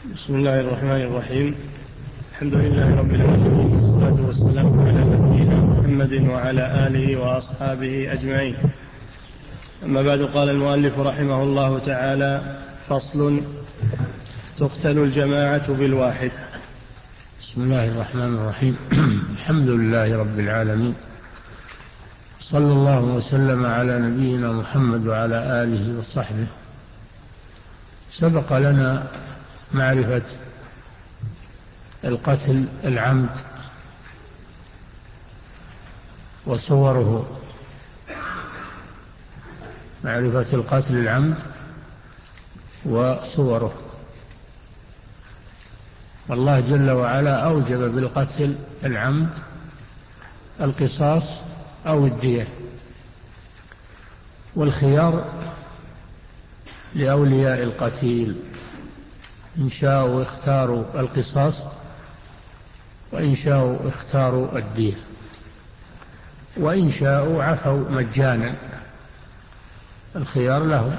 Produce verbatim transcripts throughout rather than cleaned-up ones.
بسم الله الرحمن الرحيم. الحمد لله رب العالمين، والصلاة والسلام على نبينا محمد وعلى آله وأصحابه أجمعين. أما بعد، قال المؤلف رحمه الله تعالى: فصل: تقتل الجماعة بالواحد. بسم الله الرحمن الرحيم. الحمد لله رب العالمين، صلى الله وسلم على نبينا محمد وعلى آله وصحبه. سبق لنا معرفة القتل العمد وصوره، معرفة القتل العمد وصوره. والله جل وعلا أوجب بالقتل العمد القصاص أو الدية، والخيار لأولياء القتيل، إن شاءوا اختاروا القصاص وإن شاءوا اختاروا الدية، وإن شاءوا عفوا مجانا، الخيار لهم.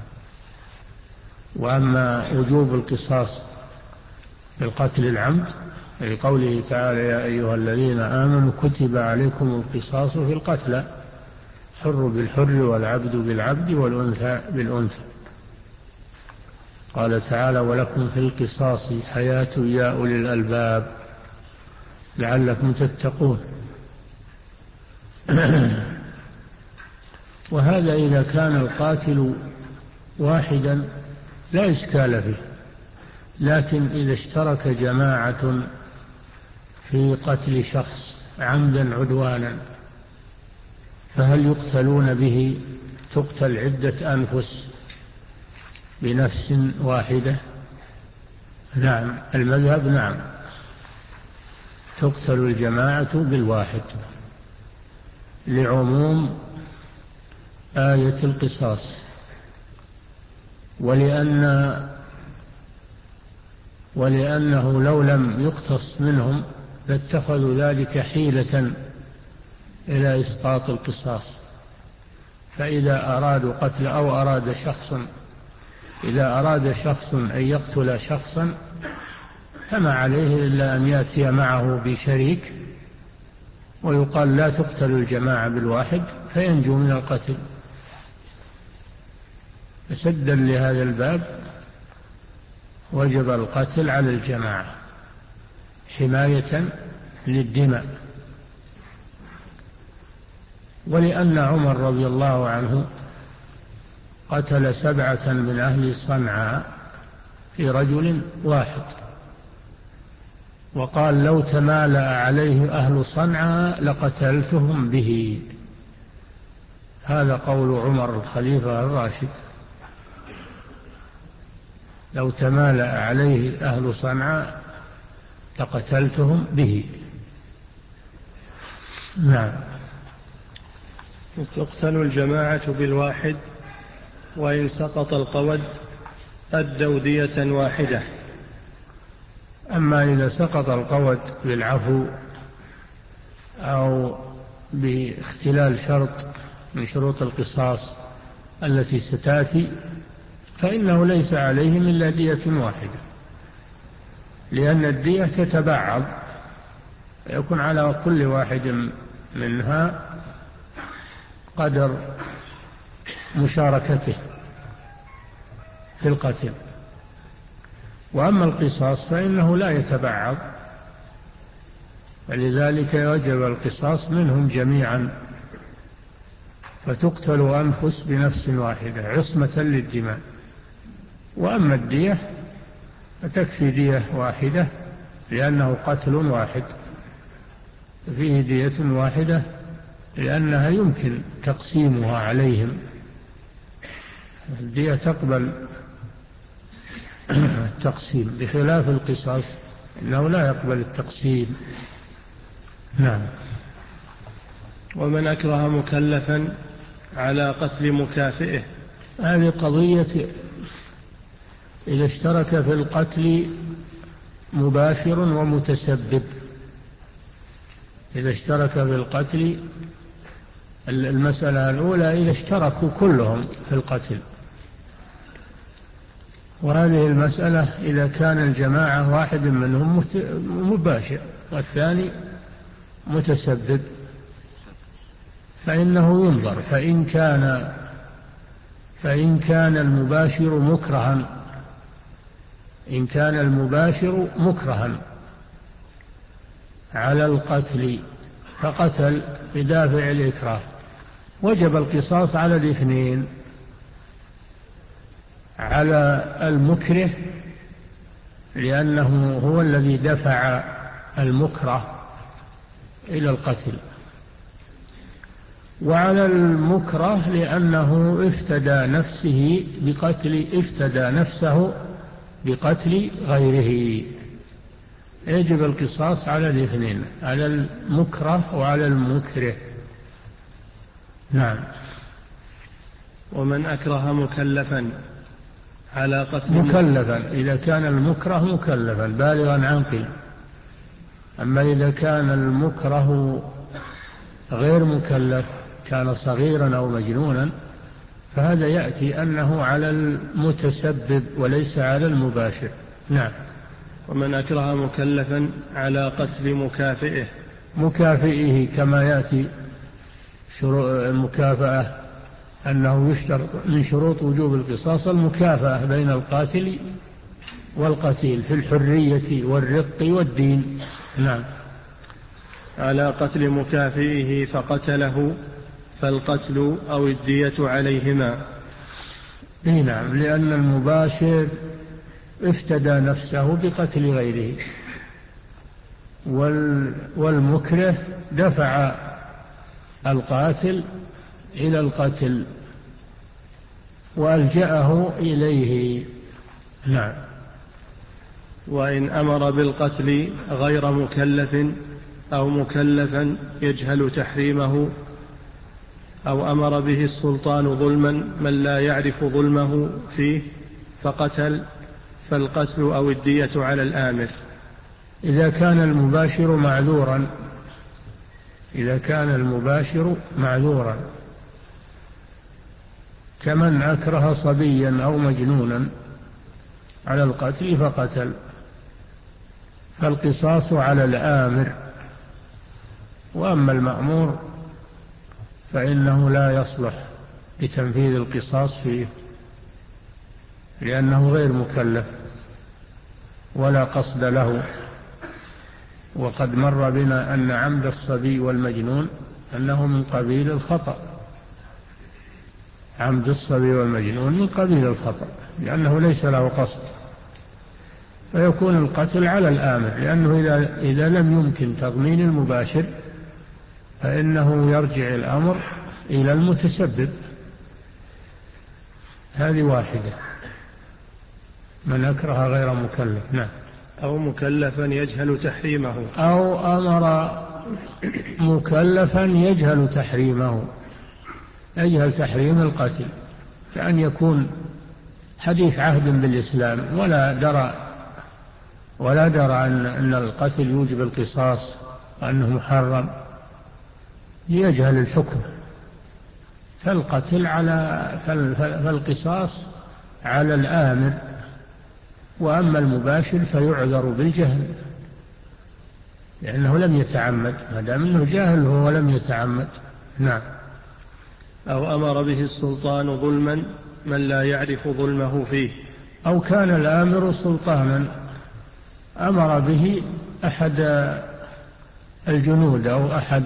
وأما وجوب القصاص بالقتل العمد لقوله تعالى: يا أيها الذين آمنوا كتب عليكم القصاص في القتلى، حر بالحر والعبد بالعبد والأنثى بالأنثى. قال تعالى: ولكم في القصاص حياة يا أولي الألباب لعلكم تتقون. وهذا إذا كان القاتل واحدا لا إشكال فيه، لكن إذا اشترك جماعة في قتل شخص عمدا عدوانا فهل يقتلون به؟ تقتل عدة أنفس بنفس واحدة؟ نعم، المذهب نعم، تقتل الجماعة بالواحد لعموم آية القصاص، ولأن ولأنه لو لم يقتص منهم لاتخذوا ذلك حيلة إلى إسقاط القصاص. فإذا أرادوا قتل أو أراد شخص إذا أراد شخص أن يقتل شخصا فما عليه إلا أن يأتي معه بشريك ويقال لا تقتل الجماعة بالواحد فينجو من القتل. فسدا لهذا الباب وجب القتل على الجماعة حماية للدماء. ولأن عمر رضي الله عنه قتل سبعة من أهل صنعاء في رجل واحد، وقال: لو تمالأ عليه أهل صنعاء لقتلتهم به. هذا قول عمر الخليفة الراشد: لو تمالأ عليه أهل صنعاء لقتلتهم به. نعم. تقتل الجماعة بالواحد، وإن سقط القود أدوا دية واحدة. أما إذا سقط القود بالعفو أو باختلال شرط من شروط القصاص التي ستأتي فإنه ليس عليهم إلا دية واحدة، لأن الدية تتبعض، يكون على كل واحد منها قدر مشاركته في القتل. وأما القصاص فإنه لا يتبعض، فلذلك يجب القصاص منهم جميعا، فتقتل أنفس بنفس واحدة عصمة للدماء. وأما الدية فتكفي دية واحدة، لأنه قتل واحد فيه دية واحدة، لأنها يمكن تقسيمها عليهم. الدية تقبل التقسيم، بخلاف القصاص إنه لا يقبل التقسيم. نعم. ومن أكره مكلفا على قتل مكافئه. هذه قضية إذا اشترك في القتل مباشر ومتسبب. إذا اشترك في القتل، المسألة الأولى إذا اشتركوا كلهم في القتل، وهذه المسألة إذا كان الجماعة واحد منهم مباشر والثاني متسبب فإنه ينظر، فإن كان فإن كان المباشر مكرها إن كان المباشر مكرها على القتل فقتل بدافع الإكراه وجب القصاص على الاثنين، على المكره لأنه هو الذي دفع المكره إلى القتل، وعلى المكره لأنه افتدى نفسه بقتل افتدى نفسه بقتل غيره. يجب القصاص على الاثنين، على المكره وعلى المكره. نعم. ومن أكره مكلفا على قتل مكلفا إذا كان المكره مكلفا بالغا عاقلا، أما إذا كان المكره غير مكلف كان صغيرا أو مجنونا فهذا يأتي أنه على المتسبب وليس على المباشر. نعم. ومن أكره مكلفا على قتل مكافئه مكافئه كما يأتي المكافأة أنه يشترط من شروط وجوب القصاص المكافأة بين القاتل والقتيل في الحرية والرق والدين. نعم. على قتل مكافئه فقتله فالقتل أو الدية عليهما. نعم، لأن المباشر افتدى نفسه بقتل غيره، والمكره دفع القاتل إلى القتل وألجأه إليه. نعم. وإن أمر بالقتل غير مكلف أو مكلفا يجهل تحريمه أو أمر به السلطان ظلما من لا يعرف ظلمه فيه فقتل فالقتل أو الدية على الآمر. إذا كان المباشر معذورا إذا كان المباشر معذورا كمن أكره صبيا أو مجنونا على القتل فقتل فالقصاص على الآمر، وأما المأمور فإنه لا يصلح لتنفيذ القصاص فيه لأنه غير مكلف ولا قصد له. وقد مر بنا أن عمد الصبي والمجنون أنه من قبيل الخطأ عمد الصبي والمجنون من قبيل الخطأ لأنه ليس له قصد، فيكون القتل على الآمر، لأنه إذا, إذا لم يمكن تضمين المباشر فإنه يرجع الأمر إلى المتسبب. هذه واحدة. من أكره غير مكلف. نعم. أو مكلفا يجهل تحريمه أو أمر مكلفا يجهل تحريمه يجهل تحريم القتل، كأن يكون حديث عهد بالإسلام ولا درى ولا درى أن, أن القتل يوجب القصاص وأنه محرم، يجهل الحكم، فالقتل على فالقصاص على الآمر، وأما المباشر فيعذر بالجهل لأنه لم يتعمد، ما دام أنه جاهل هو لم يتعمد. نعم. أو أمر به السلطان ظلما من لا يعرف ظلمه فيه، أو كان الآمر سلطانا أمر به أحد الجنود أو أحد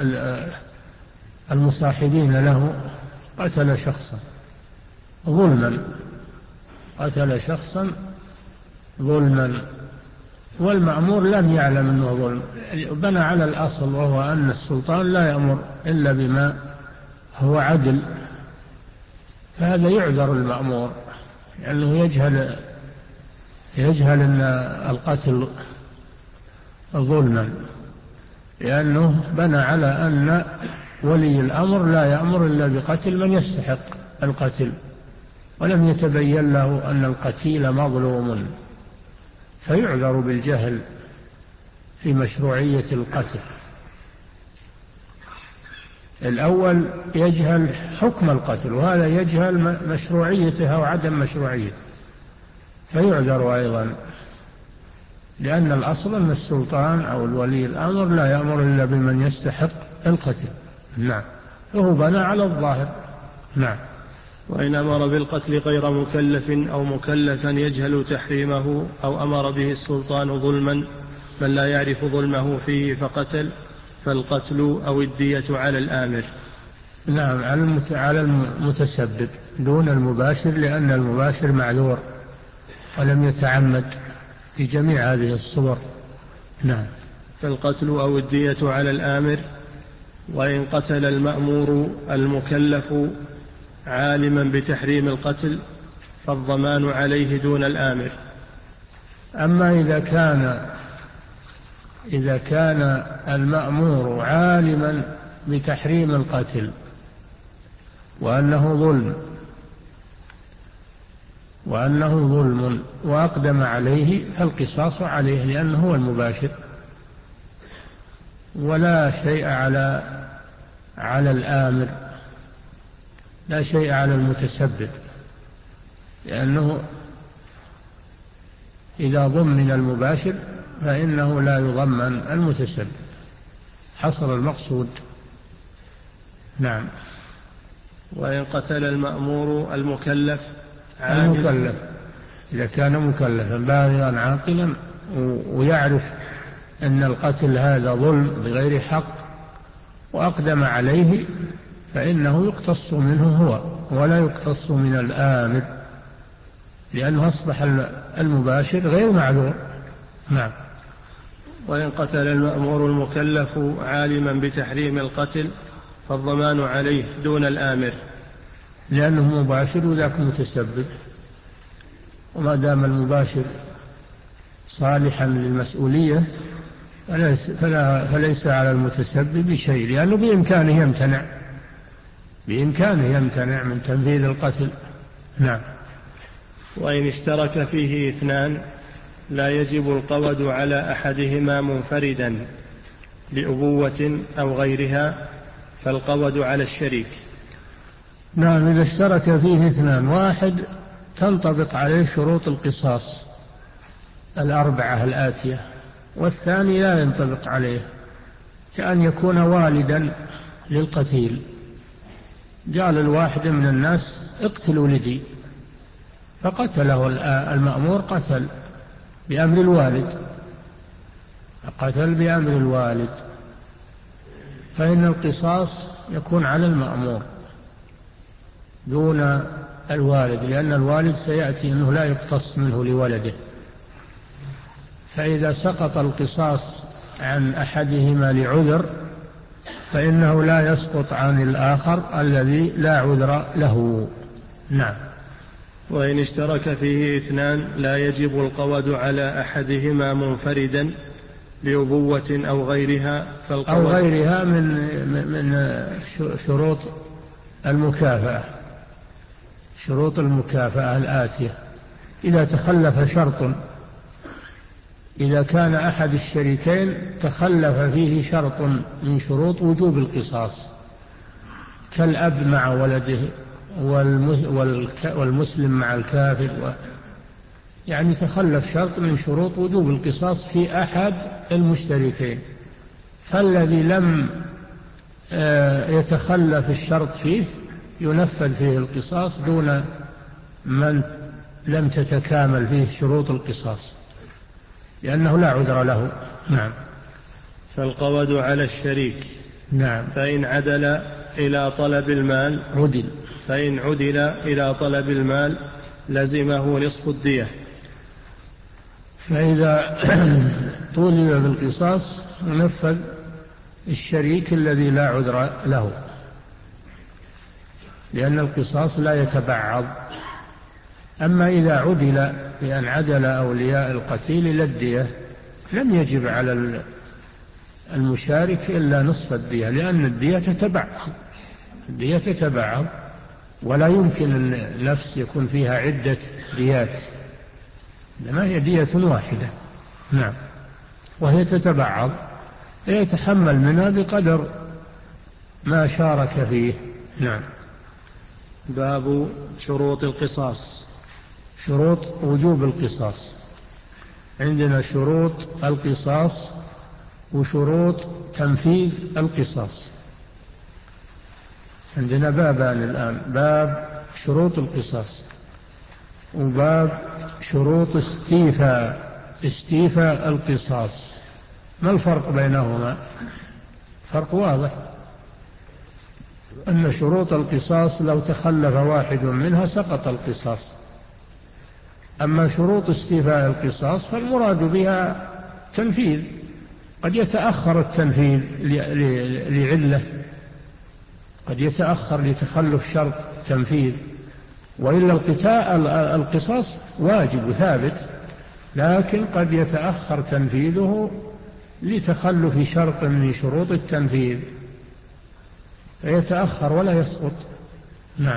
المصاحبين له قتل شخصا ظلما قتل شخصا ظلما والمأمور لم يعلم أنه ظلم، بنى على الأصل وهو أن السلطان لا يأمر إلا بما هو عدل، فهذا يعذر المأمور لأنه يجهل يجهل أن القتل ظلما، لأنه بنى على أن ولي الأمر لا يأمر إلا بقتل من يستحق القتل، ولم يتبين له أن القتيل مظلوم، فيعذر بالجهل في مشروعية القتل. الأول يجهل حكم القتل، وهذا يجهل مشروعيته أو عدم مشروعيته، فيعذر أيضا، لأن الأصل أن السلطان أو الولي الأمر لا يأمر إلا بمن يستحق القتل. نعم، فهو بنى على الظاهر. نعم. وإن أمر بالقتل غير مكلف أو مكلفا يجهل تحريمه أو أمر به السلطان ظلما من لا يعرف ظلمه فيه فقتل، فالقتل أو الدية على الآمر. نعم، على المتسبب دون المباشر، لأن المباشر معذور ولم يتعمد في جميع هذه الصور. نعم. فالقتل أو الدية على الآمر. وإن قتل المأمور المكلف عالما بتحريم القتل فالضمان عليه دون الآمر. أما إذا كان إذا كان المأمور عالما بتحريم القتل وأنه ظلم وأنه ظلم وأقدم عليه فالقصاص عليه، لأنه هو المباشر، ولا شيء على على الآمر، لا شيء على المتسبب، لأنه إذا ضمن المباشر فإنه لا يضمن المتسبب. حصل المقصود. نعم. وإن قتل المأمور المكلف المكلف إذا كان مكلفا بالغا عاقلا ويعرف أن القتل هذا ظلم بغير حق وأقدم عليه فإنه يقتص منه هو ولا يقتص من الآمر، لأنه أصبح المباشر غير معذور. نعم. وإن قتل المأمور المكلف عالما بتحريم القتل فالضمان عليه دون الآمر، لأنه مباشر وذاك متسبب، وما دام المباشر صالحا للمسؤولية فليس على المتسبب شيء، لأنه بإمكانه يمتنع بإمكانه يمتنع من تنفيذ القتل. نعم. وإن اشترك فيه اثنان لا يجب القود على أحدهما منفردا لأبوة أو غيرها، فالقود على الشريك. نعم، إذا اشترك فيه اثنان، واحد تنطبق عليه شروط القصاص الأربعة الآتية، والثاني لا ينطبق عليه، كأن يكون والدا للقتيل، قال الواحد من الناس اقتلوا ولدي، فقتله المأمور، قتل بأمر الوالد قتل بأمر الوالد فإن القصاص يكون على المأمور دون الوالد، لأن الوالد سيأتي أنه لا يقتص منه لولده. فإذا سقط القصاص عن أحدهما لعذر فإنه لا يسقط عن الآخر الذي لا عذر له. نعم. وإن اشترك فيه اثنان لا يجب القود على أحدهما منفردا لأبوة أو غيرها، أو غيرها من من شروط المكافأة شروط المكافأة الآتية. إذا تخلف شرط، إذا كان أحد الشريكين تخلف فيه شرط من شروط وجوب القصاص، كالأب مع ولده والمسلم مع الكافر، يعني تخلف شرط من شروط وجوب القصاص في أحد المشتركين، فالذي لم يتخلف الشرط فيه ينفذ فيه القصاص دون من لم تتكامل فيه شروط القصاص، لأنه لا عذر له. نعم. فالقود على الشريك. نعم. فإن عدل إلى طلب المال عدل فإن عدل إلى طلب المال لزمه نصف الدية. فإذا طولب بالقصاص ينفذ الشريك الذي لا عذر له، لأن القصاص لا يتبعض. أما إذا عدل بأن عدل أولياء القتيل إلى الدية لم يجب على المشارك إلا نصف الدية، لأن الدية تتبعض الدية تتبعض ولا يمكن أن النفس يكون فيها عدة ديات، إنما هي دية واحدة. نعم. وهي تتبعض، يتحمل منها بقدر ما شارك فيه. نعم. باب شروط القصاص. شروط وجوب القصاص. عندنا شروط القصاص وشروط تنفيذ القصاص. عندنا بابان الآن، باب شروط القصاص وباب شروط استيفاء استيفاء القصاص. ما الفرق بينهما؟ فرق واضح، أن شروط القصاص لو تخلف واحد منها سقط القصاص، أما شروط استيفاء القصاص فالمراد بها تنفيذ، قد يتأخر التنفيذ لعلة، قد يتأخر لتخلف شرط تنفيذ، وإلا القتال القصاص واجب ثابت، لكن قد يتأخر تنفيذه لتخلف شرط من شروط التنفيذ، يتأخر ولا يسقط. نعم.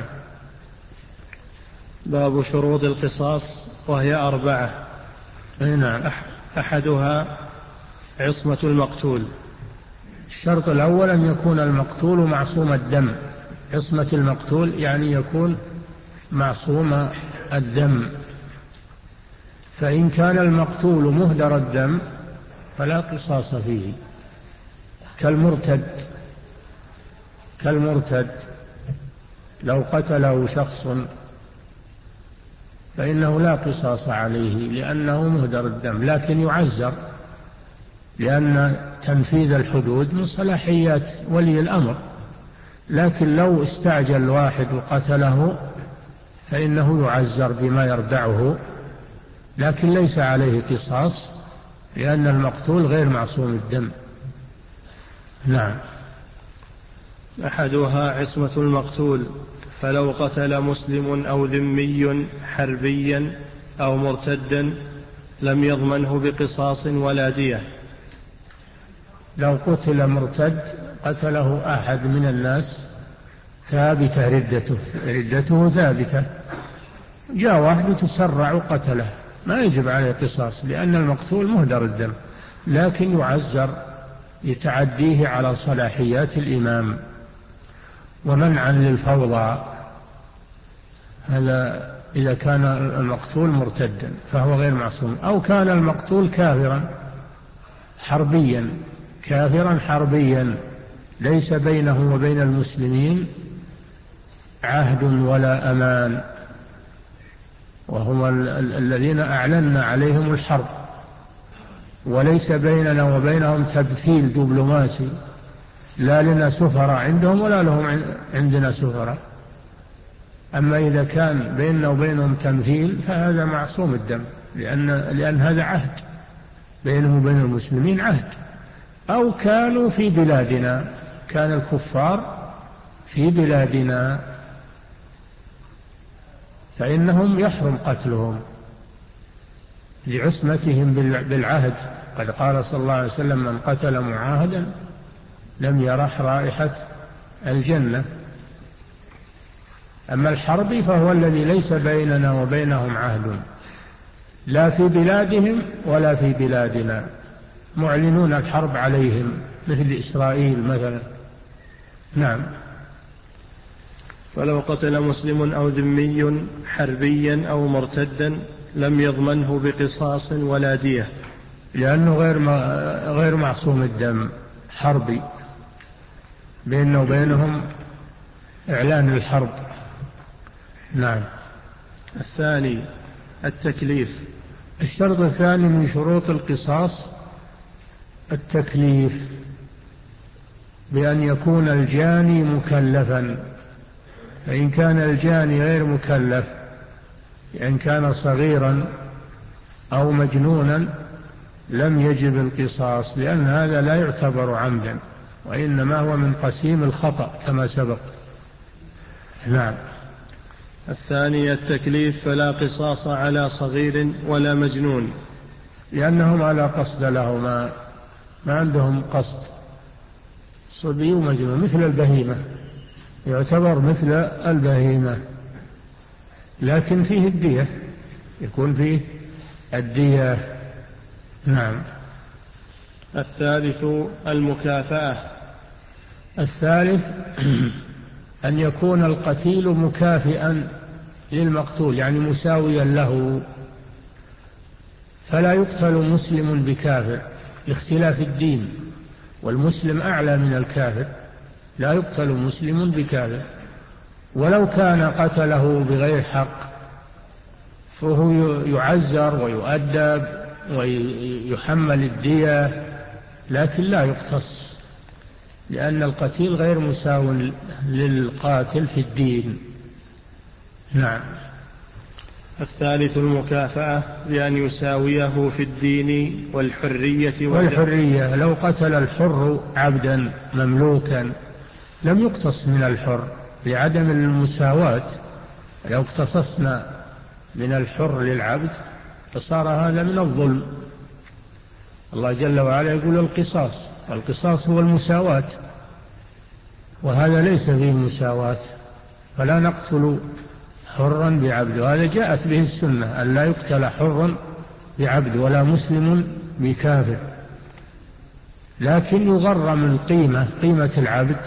باب شروط القصاص وهي أربعة. نعم. أحدها عصمة المقتول. الشرط الأول أن يكون المقتول معصوم الدم. عصمة المقتول يعني يكون معصوم الدم، فإن كان المقتول مهدر الدم فلا قصاص فيه، كالمرتد كالمرتد لو قتله شخص فإنه لا قصاص عليه لأنه مهدر الدم، لكن يعزر، لأن تنفيذ الحدود من صلاحيات ولي الأمر، لكن لو استعجل الواحد وقتله فإنه يعزر بما يردعه، لكن ليس عليه قصاص لأن المقتول غير معصوم الدم. نعم. أحدها عصمة المقتول، فلو قتل مسلم أو ذمي حربيا أو مرتدا لم يضمنه بقصاص ولا دية. لو قتل مرتد قتله أحد من الناس ثابتة ردته ردته ثابتة، جاء واحد تسرع وقتله ما يجب عليه قصاص لأن المقتول مهدر الدم، لكن يعزر لتعديه على صلاحيات الإمام ومنعا للفوضى. هذا إذا كان المقتول مرتدا فهو غير معصوم، أو كان المقتول كافرا حربيا كافرا حربيا ليس بينه وبين المسلمين عهد ولا أمان، وهم الذين أعلنا عليهم الحرب، وليس بيننا وبينهم تبثيل دبلوماسي، لا لنا سفراء عندهم ولا لهم عندنا سفراء. أما إذا كان بيننا وبينهم تمثيل فهذا معصوم الدم، لأن, لأن هذا عهد بينهم وبين المسلمين عهد. أو كانوا في بلادنا، كان الكفار في بلادنا فإنهم يحرم قتلهم لعصمتهم بالعهد، قد قال صلى الله عليه وسلم من قتل معاهدا لم يرح رائحة الجنة. أما الحربي فهو الذي ليس بيننا وبينهم عهد لا في بلادهم ولا في بلادنا، معلنون الحرب عليهم مثل إسرائيل مثلا. نعم. فلو قتل مسلم أو ذمي حربيا أو مرتدا لم يضمنه بقصاص ولا دية، لأنه غير غير معصوم الدم، حربي بيننا وبينهم إعلان الحرب. نعم. الثاني التكليف. الشرط الثاني من شروط القصاص التكليف، بأن يكون الجاني مكلفا، فإن كان الجاني غير مكلف، إن كان صغيرا أو مجنونا لم يجب القصاص، لأن هذا لا يعتبر عمدا وإنما هو من قسيم الخطأ كما سبق. نعم. الثاني التكليف، فلا قصاص على صغير ولا مجنون، لأنهم على قصد لهما، ما عندهم قصد، صبي ومجنون مثل البهيمة، يعتبر مثل البهيمة، لكن فيه الدية، يكون فيه الدية. نعم. الثالث المكافأة. الثالث أن يكون القتيل مكافئا للمقتول يعني مساويا له، فلا يقتل مسلم بكافر لاختلاف الدين، والمسلم أعلى من الكافر، لا يقتل مسلم بكافر، ولو كان قتله بغير حق فهو يعزر ويؤدب ويحمل الدية، لكن لا يقتص، لأن القتيل غير مساو للقاتل في الدين. نعم. الثالث المكافأة بأن يساويه في الدين والحرية والحرية. لو قتل الحر عبدا مملوكا لم يقتص من الحر لعدم المساواة، لو اقتصصنا من الحر للعبد فصار هذا من الظلم. الله جل وعلا يقول القصاص، القصاص هو المساواة، وهذا ليس فيه مساواة، فلا نقتل حرا بعبد، وهذا جاءت به السنة أن لا يقتل حرا بعبد ولا مسلم بكافر، لكن يغرم القيمة قيمة العبد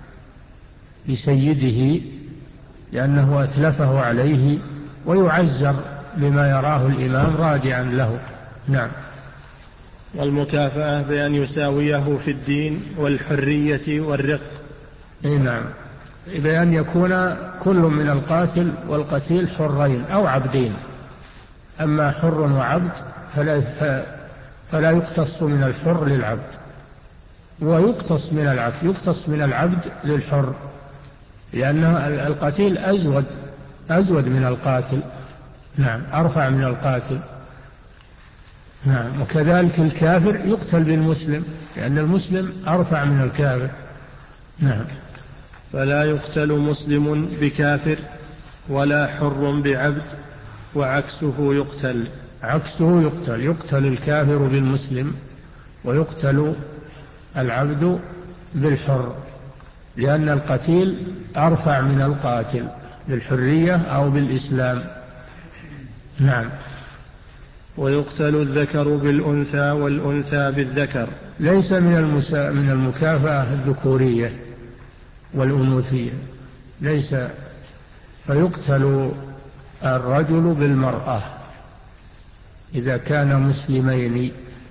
لسيده لأنه أتلفه عليه، ويعزر بما يراه الإمام رادعا له. نعم. والمكافأة بأن يساويه في الدين والحرية والرق. نعم، بأن يكون كل من القاتل والقتيل حرين أو عبدين، أما حر وعبد فلا, فلا يقتص من الحر للعبد، ويقتص من العبد يقتص من العبد للحر، لأن القتيل أزود أزود من القاتل. نعم، أرفع من القاتل. نعم. وكذلك الكافر يقتل بالمسلم لأن المسلم أرفع من الكافر. نعم. فلا يقتل مسلم بكافر ولا حر بعبد، وعكسه يقتل. عكسه يقتل، يقتل الكافر بالمسلم ويقتل العبد بالحر، لأن القتيل أرفع من القاتل بالحرية أو بالإسلام. نعم. ويقتل الذكر بالأنثى والأنثى بالذكر. ليس من, المسا... من المكافأة الذكورية والأنوثية، ليس، فيقتل الرجل بالمرأة إذا كان مسلمين،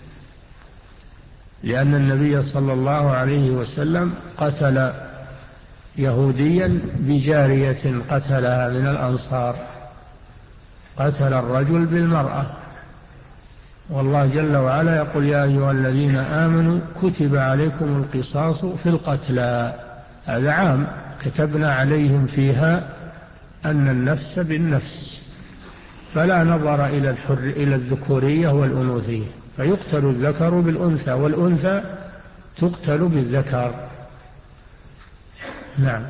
لأن النبي صلى الله عليه وسلم قتل يهوديا بجارية قتلها من الأنصار، قتل الرجل بالمرأة. والله جل وعلا يقول يا أيها الذين آمنوا كتب عليكم القصاص في القتلى، هذا عام، كتبنا عليهم فيها أن النفس بالنفس، فلا نظر إلى الحر إلى الذكورية والأنوثية، فيقتل الذكر بالأنثى والأنثى تقتل بالذكر. نعم.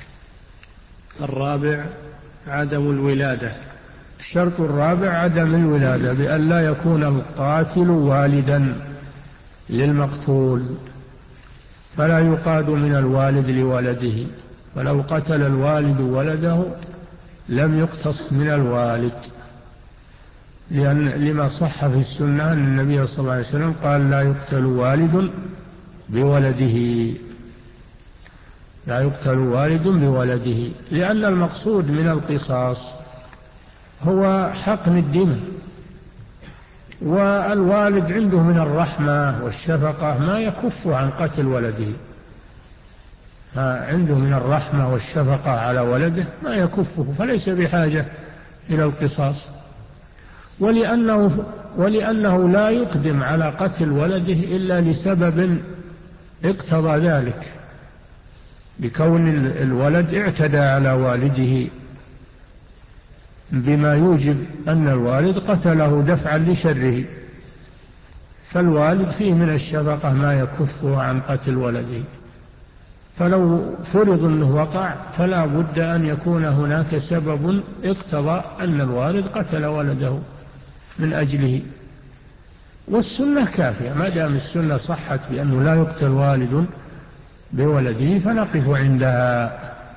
الرابع عدم الولادة. الشرط الرابع عدم الولادة، بأن لا يكون القاتل والدا للمقتول، فلا يقاد من الوالد لولده، ولو قتل الوالد ولده لم يقتص من الوالد، لأن لما صح في السنة أن النبي صلى الله عليه وسلم قال لا يقتل والد بولده، لا يقتل والد بولده، لأن المقصود من القصاص هو حقن الدم، والوالد عنده من الرحمة والشفقة ما يكف عن قتل ولده، ما عنده من الرحمة والشفقة على ولده ما يكفه، فليس بحاجة إلى القصاص. ولأنه, ولأنه لا يقدم على قتل ولده إلا لسبب اقتضى ذلك، بكون الولد اعتدى على والده بما يوجب أن الوالد قتله دفعا لشره، فالوالد فيه من الشفقة ما يكفه عن قتل ولده، فلو فرض أنه وقع فلا بد أن يكون هناك سبب اقتضى أن الوالد قتل ولده من أجله، والسنة كافية، ما دام السنة صحت بأنه لا يقتل والد بولده فنقف عندها.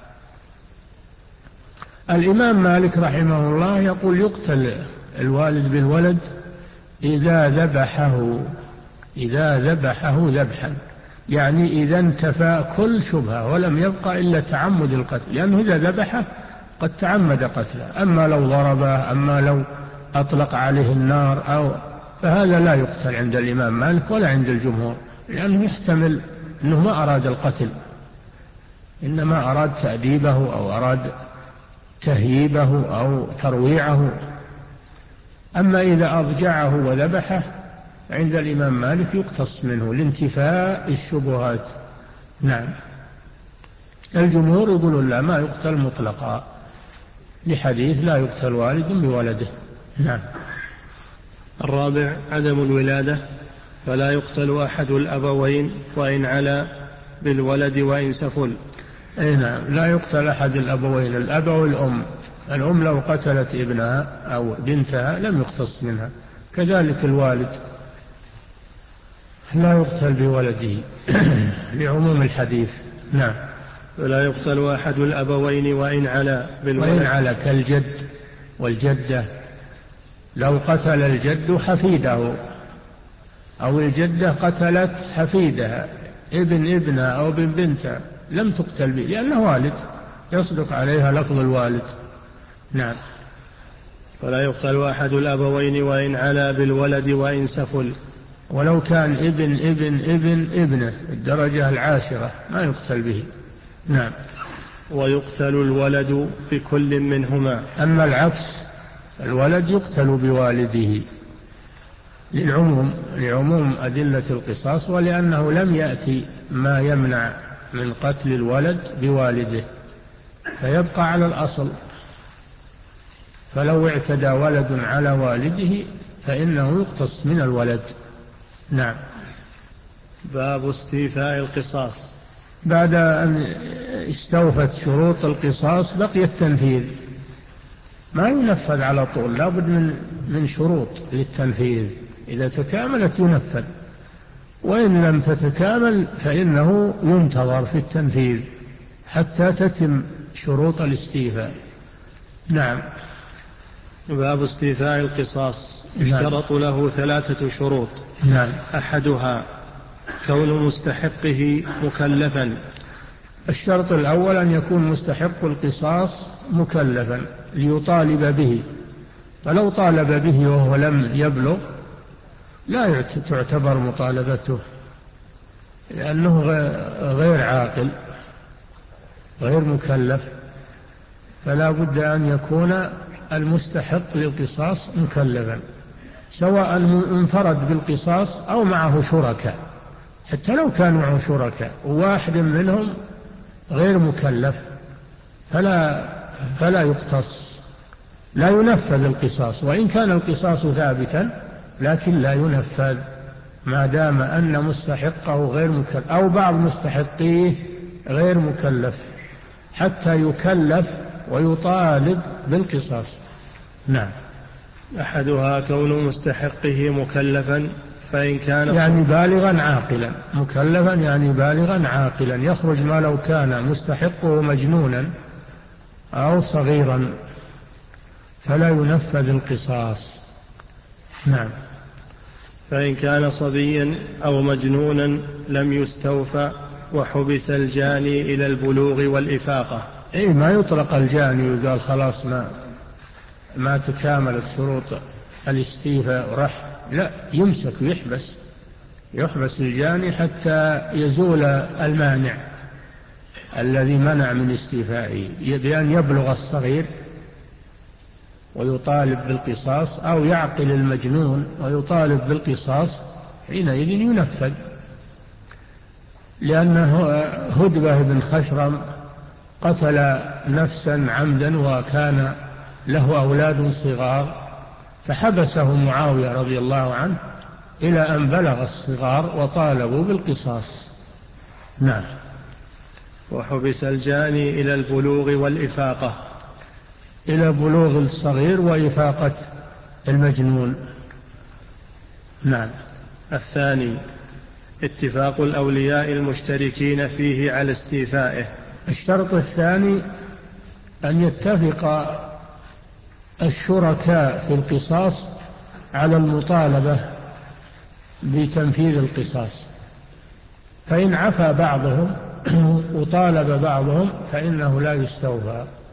الإمام مالك رحمه الله يقول يقتل الوالد بالولد إذا ذبحه، إذا ذبحه ذبحا، يعني إذا انتفى كل شبهة ولم يبقى إلا تعمد القتل، لأنه إذا ذبحه قد تعمد قتله. أما لو ضربه، أما لو أطلق عليه النار أو فهذا لا يقتل عند الإمام مالك ولا عند الجمهور، لأنه يحتمل أنه ما أراد القتل، إنما أراد تأديبه أو أراد تهييبه أو ترويعه. أما إذا أضجعه وذبحه عند الإمام مالك يقتص منه لانتفاء الشبهات. نعم. الجمهور يقولون لا، ما يقتل مطلقا لحديث لا يقتل والد بولده. نعم. الرابع عدم الولادة، فلا يقتل أحد الأبوين وإن علا بالولد وإن سفل. أي نعم، لا يقتل أحد الأبوين، الأب والأم. الأم لو قتلت ابنها أو بنتها لم يقتص منها، كذلك الوالد لا يقتل بولده لعموم الحديث. نعم. فلا يقتل أحد الأبوين وإن علا بالولد، وإن علا كالجد والجدة. لو قتل الجد حفيده أو الجدة قتلت حفيدها، ابن ابنها أو ابن بنتها، لم تقتل به لأنه والد، يصدق عليها لفظ الوالد. نعم. فلا يقتل أحد الأبوين وإن علا بالولد وإن سفل. ولو كان ابن ابن ابن ابنه الدرجة العاشرة ما يقتل به. نعم. ويقتل الولد بكل منهما. أما العكس الولد يقتل بوالده للعموم لعموم أدلة القصاص، ولأنه لم يأتي ما يمنع من قتل الولد بوالده، فيبقى على الأصل. فلو اعتدى ولد على والده فإنه يقتص من الولد. نعم. باب استيفاء القصاص. بعد أن استوفت شروط القصاص بقي التنفيذ، ما ينفذ على طول، لا بد من من شروط للتنفيذ، إذا تكاملت ينفذ، وإن لم تتكامل فإنه ينتظر في التنفيذ حتى تتم شروط الاستيفاء. نعم. باب استيفاء القصاص. يشترط له ثلاثة شروط. نعم. أحدها كون مستحقه مكلفا. الشرط الأول أن يكون مستحق القصاص مكلفا ليطالب به، فلو طالب به وهو لم يبلغ لا تعتبر مطالبته، لأنه غير عاقل غير مكلف، فلا بد أن يكون المستحق للقصاص مكلفا، سواء انفرد بالقصاص أو معه شركاء، حتى لو كان معه شركاء وواحد منهم غير مكلف فلا, فلا يقتص، لا ينفذ القصاص، وإن كان القصاص ثابتا لكن لا ينفذ ما دام أن مستحقه غير مكلف أو بعض مستحقيه غير مكلف، حتى يكلف ويطالب بالقصاص. نعم. أحدها كون مستحقه مكلفا، فإن كان يعني بالغا عاقلا، مكلفا يعني بالغا عاقلا، يخرج ما لو كان مستحقه مجنونا أو صغيرا فلا ينفذ القصاص. نعم. فإن كان صبيا أو مجنونا لم يستوفى وحبس الجاني إلى البلوغ والإفاقة. إيه، ما يطلق الجاني وقال خلاص ما ما تكاملت شروط الاستيفاء ورح، لا، يمسك ويحبس، يحبس الجاني حتى يزول المانع الذي منع من استيفائه، بأن يبلغ الصغير ويطالب بالقصاص، أو يعقل المجنون ويطالب بالقصاص، حينئذ ينفذ. لأنه هدبة بن خشرم قتل نفسا عمدا وكان له أولاد صغار، فحبسه معاوية رضي الله عنه إلى أن بلغ الصغار وطالبوا بالقصاص. نعم. وحبس الجاني إلى البلوغ والإفاقة. إلى بلوغ الصغير وإفاقة المجنون. نعم. الثاني اتفاق الأولياء المشتركين فيه على استيفائه. الشرط الثاني أن يتفق الشركاء في القصاص على المطالبة بتنفيذ القصاص، فإن عفى بعضهم وطالب بعضهم فإنه لا يستوفى،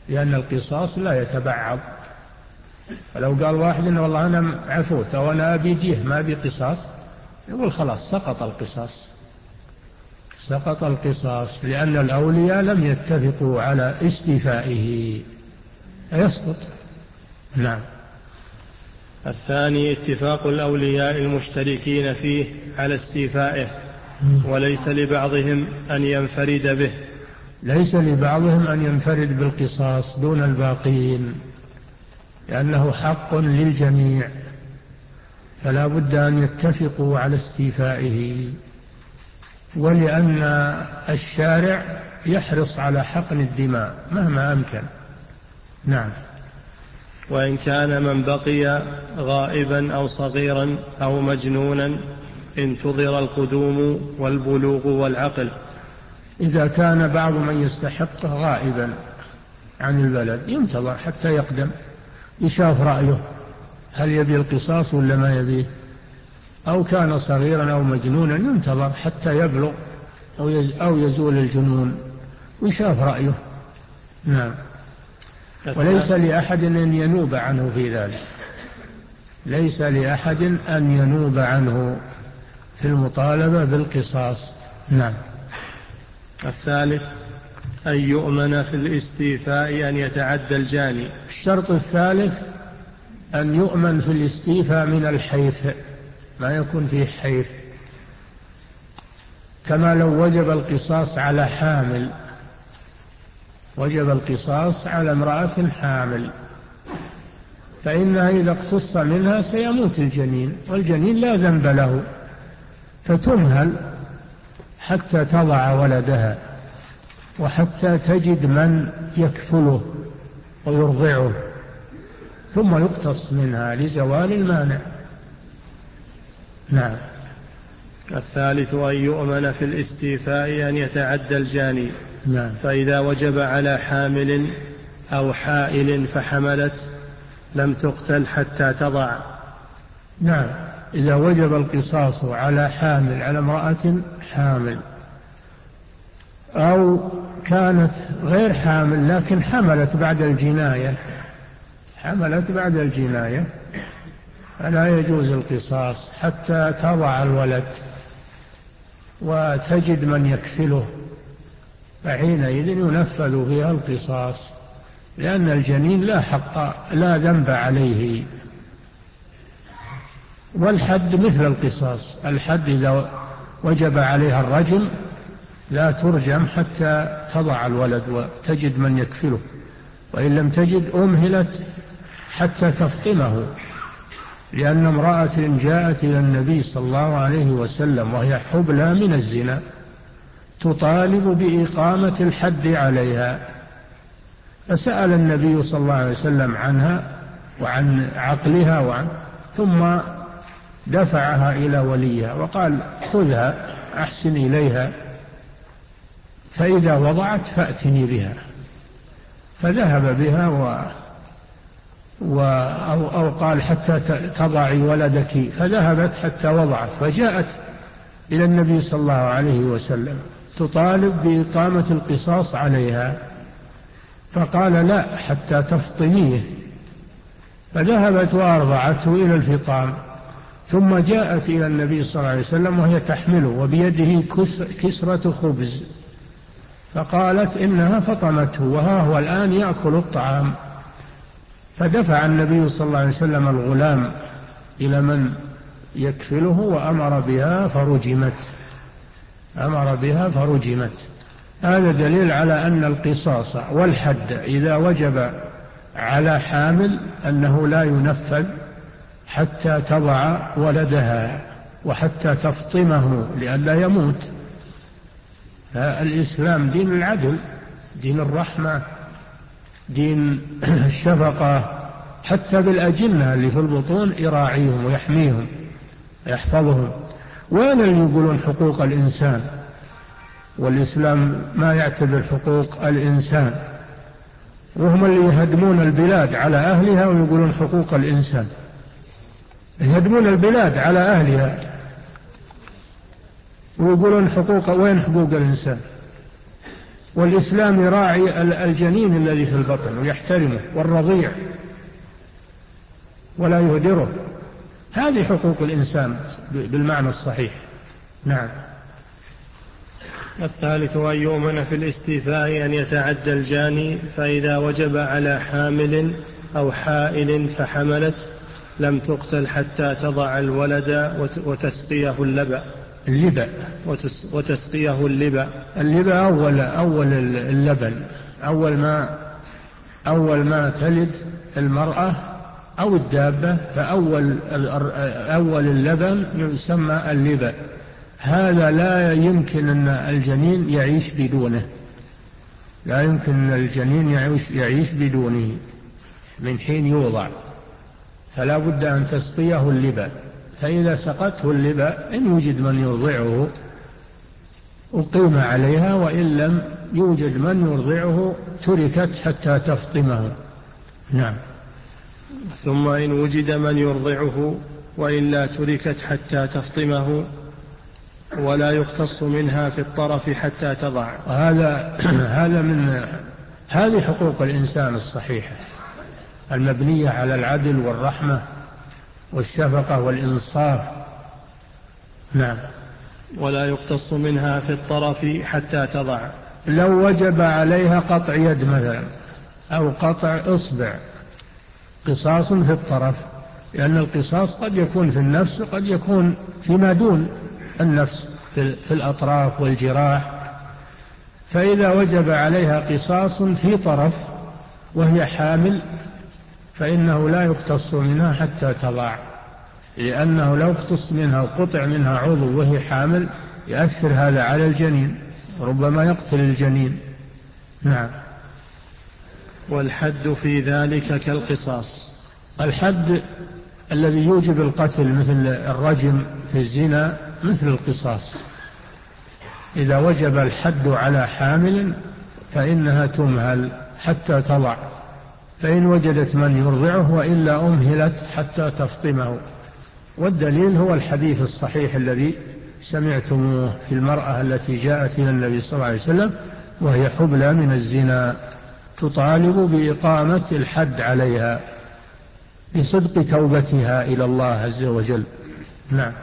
لأن القصاص لا يتبعض. فلو قال واحد إن والله أنا عفوت أو أنا أبي ديه ما أبي قصاص، يقول خلاص سقط القصاص، سقط القصاص، لأن الأولياء لم يتفقوا على استيفائه، يسقط. نعم. الثاني اتفاق الأولياء المشتركين فيه على استيفائه، وليس لبعضهم أن ينفرد به. ليس لبعضهم أن ينفرد بالقصاص دون الباقين، لأنه حق للجميع، فلا بد أن يتفقوا على استيفائه، ولأن الشارع يحرص على حقن الدماء مهما أمكن. نعم. وإن كان من بقي غائبا أو صغيرا أو مجنونا انتظر القدوم والبلوغ والعقل. إذا كان بعض من يستحقه غائبا عن البلد ينتظر حتى يقدم، يشاف رأيه هل يبي القصاص ولا ما يبيه، أو كان صغيرا أو مجنونا ينتظر حتى يبلغ أو يزول الجنون ويشاف رأيه. نعم. وليس لأحد أن ينوب عنه في ذلك، ليس لأحد أن ينوب عنه في المطالبة بالقصاص. نعم. الثالث أن يؤمن في الاستيفاء أن يتعدى الجاني. الشرط الثالث أن يؤمن في الاستيفاء من الحيف، ما يكون فيه حيف، كما لو وجب القصاص على حامل، وجب القصاص على امرأة حامل، فإنها إذا اقتص منها سيموت الجنين، والجنين لا ذنب له، فتمهل حتى تضع ولدها وحتى تجد من يكفله ويرضعه، ثم يقتص منها لزوال المانع. نعم. الثالث أن يؤمن في الاستيفاء أن يتعدى الجاني. نعم. فإذا وجب على حامل أو حائل فحملت لم تقتل حتى تضع. نعم. إذا وجب القصاص على حامل، على امرأة حامل، أو كانت غير حامل لكن حملت بعد الجناية، حملت بعد الجناية، فلا يجوز القصاص حتى تضع الولد وتجد من يكفله، فحينئذ ينفذ فيها القصاص، لأن الجنين لا حق لا ذنب عليه. والحد مثل القصاص، الحد إذا وجب عليها الرجم لا ترجم حتى تضع الولد وتجد من يكفله، وإن لم تجد أمهلت حتى تفطمه، لأن امرأة جاءت إلى النبي صلى الله عليه وسلم وهي حبلى من الزنا تطالب بإقامة الحد عليها، فسأل النبي صلى الله عليه وسلم عنها وعن عقلها وعن ثم دفعها إلى وليها وقال خذها أحسن إليها، فإذا وضعت فأتني بها، فذهب بها و و أو, أو قال حتى تضعي ولدك، فذهبت حتى وضعت، فجاءت إلى النبي صلى الله عليه وسلم تطالب بإقامة القصاص عليها، فقال لا حتى تفطميه، فذهبت وأرضعته إلى الفطام، ثم جاءت إلى النبي صلى الله عليه وسلم وهي تحمله وبيده كسرة خبز، فقالت إنها فطمته وها هو الآن يأكل الطعام، فدفع النبي صلى الله عليه وسلم الغلام إلى من يكفله وأمر بها فرجمت، أمر بها فرجمت. هذا دليل على أن القصاص والحد إذا وجب على حامل أنه لا ينفذ حتى تضع ولدها وحتى تفطمه لئلا يموت. الإسلام دين العدل، دين الرحمة، دين الشفقة، حتى بالأجنة اللي في البطون يراعيهم ويحميهم ويحفظهم. وين اللي يقولون حقوق الإنسان؟ والإسلام ما يعتبر حقوق الإنسان، وهم اللي يهدمون البلاد على أهلها ويقولون حقوق الإنسان، يهدمون البلاد على أهلها ويقولون حقوق. وين حقوق الإنسان؟ والإسلام يراعي الجنين الذي في البطن ويحترمه، والرضيع ولا يهدره. هذه حقوق الإنسان بالمعنى الصحيح. نعم. الثالث أن يؤمن في الاستيفاء أن يتعدى الجاني، فإذا وجب على حامل أو حائل فحملت لم تقتل حتى تضع الولد وتسقيه اللبأ. اللبأ وتسقيه اللبأ. اللبأ أول أول اللبن، أول ما أول ما تلد المرأة أو الدابة، فأول أول اللبن يسمى اللبأ. هذا لا يمكن أن الجنين يعيش بدونه، لا يمكن أن الجنين يعيش, يعيش بدونه من حين يوضع، فلا بد أن تسقيه اللبأ. فإذا سقته اللبأ إن وجد من يرضعه أقيم عليها، وإن لم يوجد من يرضعه تركت حتى تفطمه. نعم. ثم إن وجد من يرضعه وإلا تركت حتى تفطمه، ولا يقتص منها في الطرف حتى تضع. هذا هذا من هذه حقوق الإنسان الصحيحة المبنية على العدل والرحمة والشفقة والإنصاف. نعم. ولا يقتص منها في الطرف حتى تضع. لو وجب عليها قطع يد مثلا أو قطع إصبع، قصاص في الطرف، لأن القصاص قد يكون في النفس وقد يكون فيما دون النفس في الأطراف والجراح. فإذا وجب عليها قصاص في طرف وهي حامل فإنه لا يقتص منها حتى تضع، لأنه لو اقتص منها وقطع منها عضو وهي حامل يؤثر هذا على الجنين، ربما يقتل الجنين. نعم. والحد في ذلك كالقصاص. الحد الذي يوجب القتل مثل الرجم في الزنا مثل القصاص. إذا وجب الحد على حامل فإنها تمهل حتى تضع، فإن وجدت من يرضعه وإلا أمهلت حتى تفطمه. والدليل هو الحديث الصحيح الذي سمعتموه في المرأة التي جاءت إلى النبي صلى الله عليه وسلم وهي حبلى من الزنا تطالب بإقامة الحد عليها بصدق توبتها إلى الله عز وجل. نعم.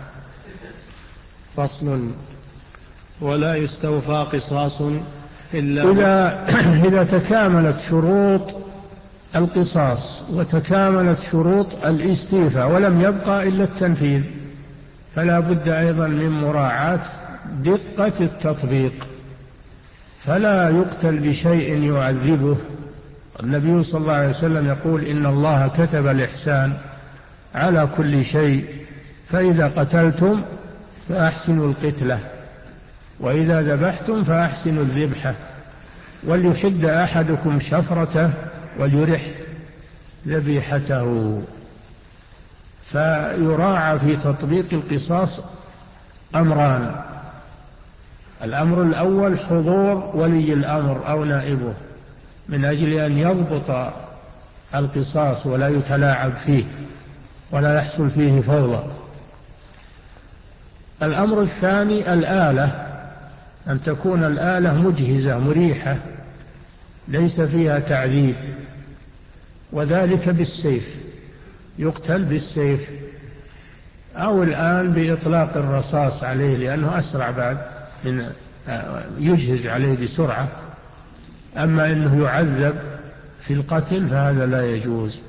فصل. ولا يستوفى قصاص إلا إذا, إذا تكاملت شروط القصاص وتكاملت شروط الاستيفاء ولم يبقى إلا التنفيذ، فلا بد أيضا من مراعاة دقة التطبيق، فلا يقتل بشيء يعذبه. النبي صلى الله عليه وسلم يقول إن الله كتب الإحسان على كل شيء، فإذا قتلتم فأحسنوا القتلة، وإذا ذبحتم فأحسنوا الذبحة، وليحد أحدكم شفرته وليرح ذبيحته. فيراعى في تطبيق القصاص أمران: الأمر الأول حضور ولي الأمر أو نائبه من أجل أن يضبط القصاص ولا يتلاعب فيه ولا يحصل فيه فوضى. الأمر الثاني الآلة، أن تكون الآلة مجهزة مريحة ليس فيها تعذيب، وذلك بالسيف، يقتل بالسيف، أو الآن بإطلاق الرصاص عليه لأنه أسرع بعد من يجهز عليه بسرعة. أما أنه يعذب في القتل فهذا لا يجوز،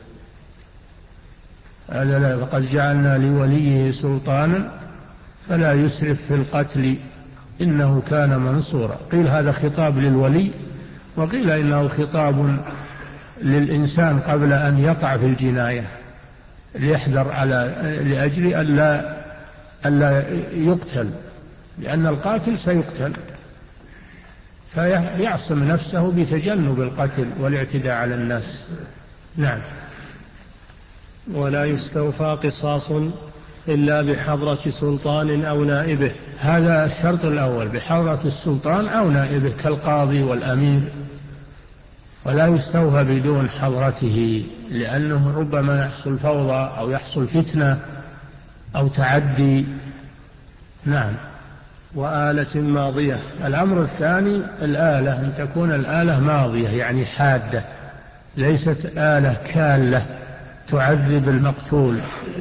هذا لا. فقد جعلنا لوليه سلطانا فلا يسرف في القتل إنه كان منصورا. قيل هذا خطاب للولي، وقيل إنه خطاب للإنسان قبل أن يقع في الجناية ليحذر على لأجل ألا ألا يقتل، لأن القاتل سيقتل، فيعصم نفسه بتجنب القتل والاعتداء على الناس. نعم. ولا يستوفى قصاص إلا بحضرة سلطان أو نائبه. هذا الشرط الأول، بحضرة السلطان أو نائبه كالقاضي والأمير، ولا يستوفى بدون حضرته لأنه ربما يحصل فوضى أو يحصل فتنة أو تعدي. نعم. وآلة ماضية. الأمر الثاني الآلة أن تكون الآلة ماضية يعني حادة، ليست آلة كالة تعذب المقتول.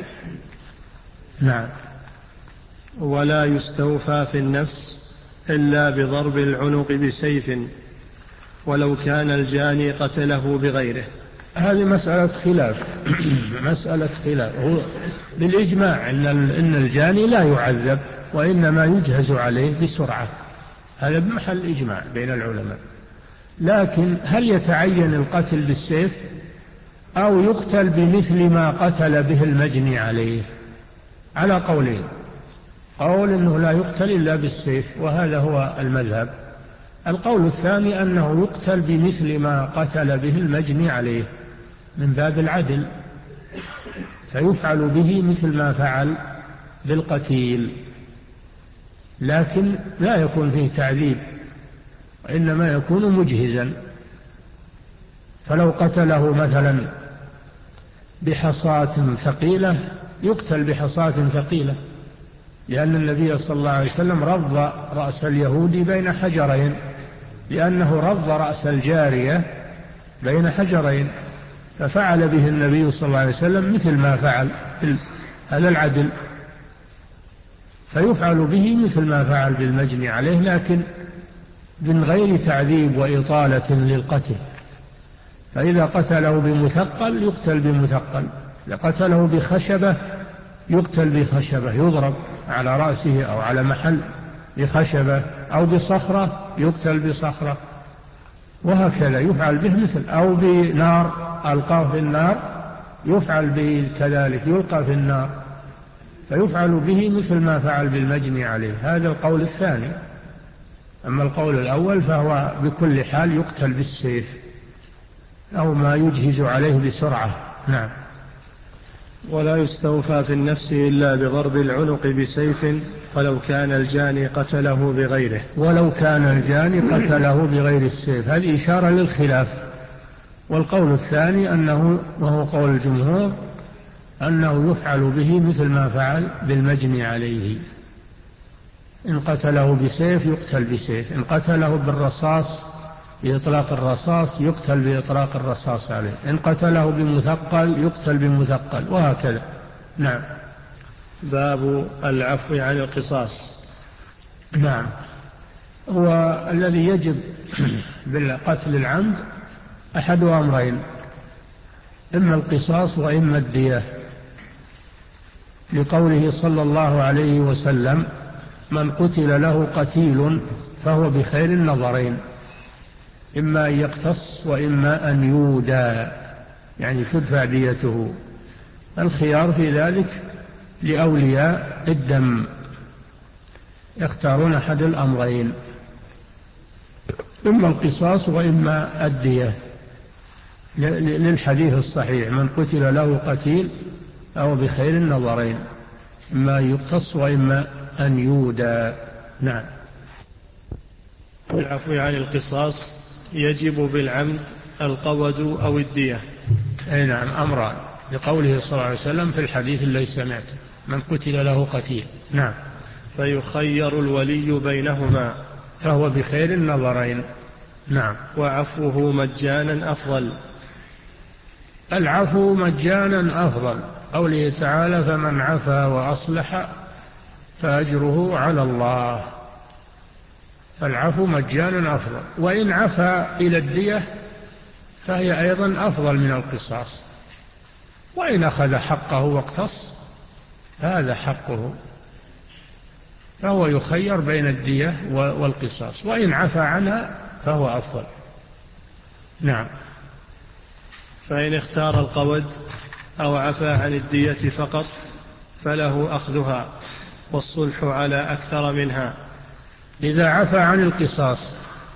نعم. ولا يستوفى في النفس إلا بضرب العنق بسيف ولو كان الجاني قتله بغيره. هذه مسألة خلاف مسألة خلاف. هو بالإجماع إن إن الجاني لا يعذب وإنما يجهز عليه بسرعة، هذا بمحل إجماع بين العلماء. لكن هل يتعين القتل بالسيف أو يقتل بمثل ما قتل به المجني عليه؟ على قولين، قول إنه لا يقتل إلا بالسيف وهذا هو المذهب. القول الثاني أنه يقتل بمثل ما قتل به المجني عليه من باب العدل، فيفعل به مثل ما فعل بالقتيل، لكن لا يكون فيه تعذيب وإنما يكون مجهزا. فلو قتله مثلا بحصاة ثقيلة يقتل بحصاة ثقيلة، لأن النبي صلى الله عليه وسلم رض رأس اليهودي بين حجرين، لأنه رض رأس الجارية بين حجرين، ففعل به النبي صلى الله عليه وسلم مثل ما فعل، هذا العدل، فيفعل به مثل ما فعل بالمجني عليه، لكن من غير تعذيب وإطالة للقتل. فإذا قتله بمثقل يقتل بمثقل، إذا قتله بخشبة يقتل بخشبة، يضرب على رأسه أو على محل بخشبة، أو بصخرة يقتل بصخرة، وهكذا يفعل به مثل، أو بنار ألقاه في النار يفعل به كذلك، يلقى في النار، فيفعل به مثل ما فعل بالمجني عليه. هذا القول الثاني. أما القول الأول فهو بكل حال يقتل بالسيف أو ما يجهز عليه بسرعة. نعم. ولا يستوفى في النفس إلا بضرب العنق بسيف ولو كان الجاني قتله بغيره. ولو كان الجاني قتله بغير السيف، هذه إشارة للخلاف. والقول الثاني أنه، وهو قول الجمهور، أنه يفعل به مثل ما فعل بالمجني عليه. إن قتله بسيف يقتل بسيف، إن قتله بالرصاص بإطلاق الرصاص يقتل بإطلاق الرصاص عليه، إن قتله بمثقل يقتل بمثقل، وهكذا. نعم. باب العفو عن القصاص. نعم. هو الذي يجب بالقتل العمد أحد أمرين، إما القصاص وإما الدية، لقوله صلى الله عليه وسلم: من قتل له قتيل فهو بخير النظرين، إما أن يقتص وإما أن يودى، يعني تدفع ديته. الخيار في ذلك لأولياء الدم، يختارون أحد الأمرين، إما القصاص وإما الدية، للحديث الصحيح: من قتل له قتيل أو بخير النظرين، إما أن يقتص وإما أن يودى. نعم. العفو عن القصاص يجب بالعمد القود أو الدية. أي نعم، أمران، لقوله صلى الله عليه وسلم في الحديث الذي سمعته: من قتل له قتيل. نعم. فيخير الولي بينهما، فهو بخير النظرين. نعم. وعفوه مجانا أفضل. العفو مجانا أفضل، قوله تعالى: فمن عفا وأصلح فأجره على الله. فالعفو مجانا أفضل، وإن عفا إلى الدية فهي أيضا أفضل من القصاص، وإن أخذ حقه واقتص هذا حقه، فهو يخير بين الدية والقصاص، وإن عفا عنها فهو أفضل. نعم. فإن اختار القود أو عفا عن الدية فقط فله أخذها والصلح على أكثر منها. إذا عفا عن القصاص،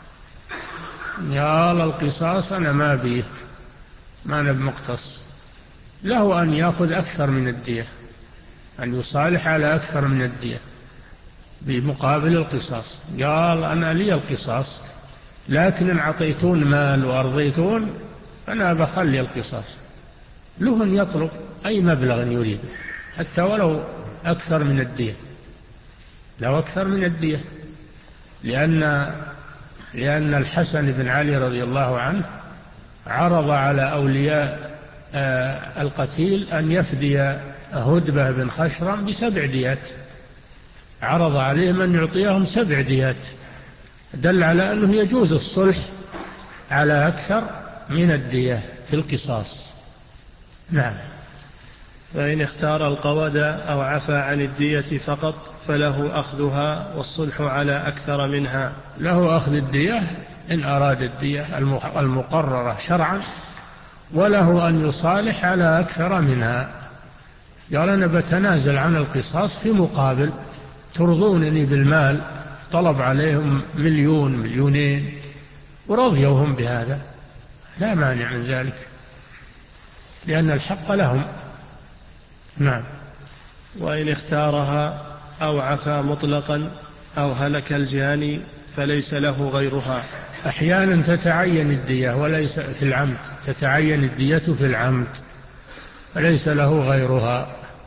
يا الله القصاص أنا ما بيه، ما أنا بمقتص، له أن يأخذ أكثر من الدية، أن يصالح على أكثر من الدية بمقابل القصاص. قال: أنا لي القصاص، لكن إن عطيتون مال وأرضيتون أنا بخلي القصاص. له أن يطلب أي مبلغ يريده حتى ولو أكثر من الدية. له أكثر من الدية، لأن لأن الحسن بن علي رضي الله عنه عرض على أولياء القتيل أن يفدي هدبة بن خشرم بسبع ديات، عرض عليهم أن يعطيهم سبع ديات، دل على أنه يجوز الصلح على أكثر من الدية في القصاص. نعم. فإن اختار القود أو عفى عن الدية فقط فله أخذها والصلح على أكثر منها. له أخذ الدية إن أراد الدية المقررة شرعا، وله أن يصالح على أكثر منها. قال أنا بتنازل عن القصاص في مقابل ترضونني بالمال، طلب عليهم مليون مليونين ورضيوهم بهذا، لا مانع من ذلك، لأن الحق لهم. نعم. وإن اختارها أو عفا مطلقا أو هلك الجاني فليس له غيرها. أحيانا تتعين الدية وليس في العمد، تتعين الدية في العمد فليس له غيرها،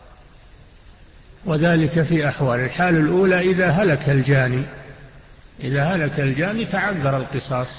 وذلك في أحوال. الحال الأولى إذا هلك الجاني، إذا هلك الجاني تعذر القصاص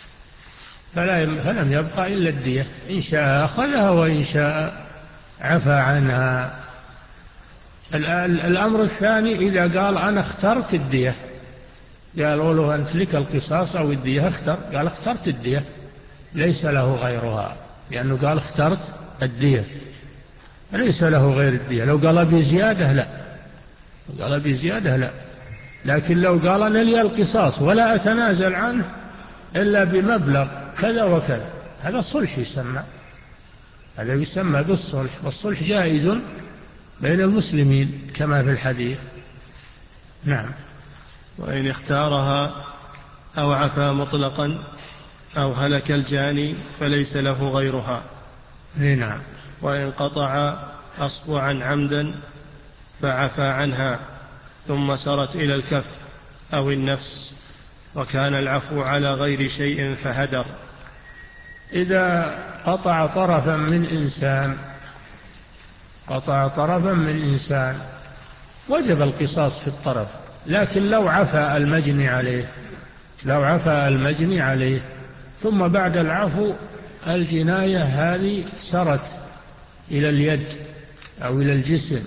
فلم يبقى إلا الدية، إن شاء أخذها وإن شاء عفى عنها. الأمر الثاني إذا قال أنا اخترت الدية، قالوا له أنت لك القصاص أو الدية، اختر، قال اخترت الدية ليس له غيرها، لأنه قال اخترت الدية ليس له غير الدية. لو قال بزيادة لا، لو قال بزيادة لا، لكن لو قال أنا لي القصاص ولا أتنازل عنه إلا بمبلغ كذا وكذا، هذا صلح يسمى، هذا يسمى بالصلح، والصلح جائز بين المسلمين كما في الحديث. نعم. وإن اختارها أو عفا مطلقا أو هلك الجاني فليس له غيرها. نعم. وإن قطع أصبعا عمدا فعفى عنها ثم سرت إلى الكف أو النفس وكان العفو على غير شيء فهدر. إذا قطع طرفا من إنسان، قطع طرفا من إنسان وجب القصاص في الطرف، لكن لو عفى المجني عليه، لو عفى المجني عليه ثم بعد العفو الجناية هذه سرت إلى اليد أو إلى الجسم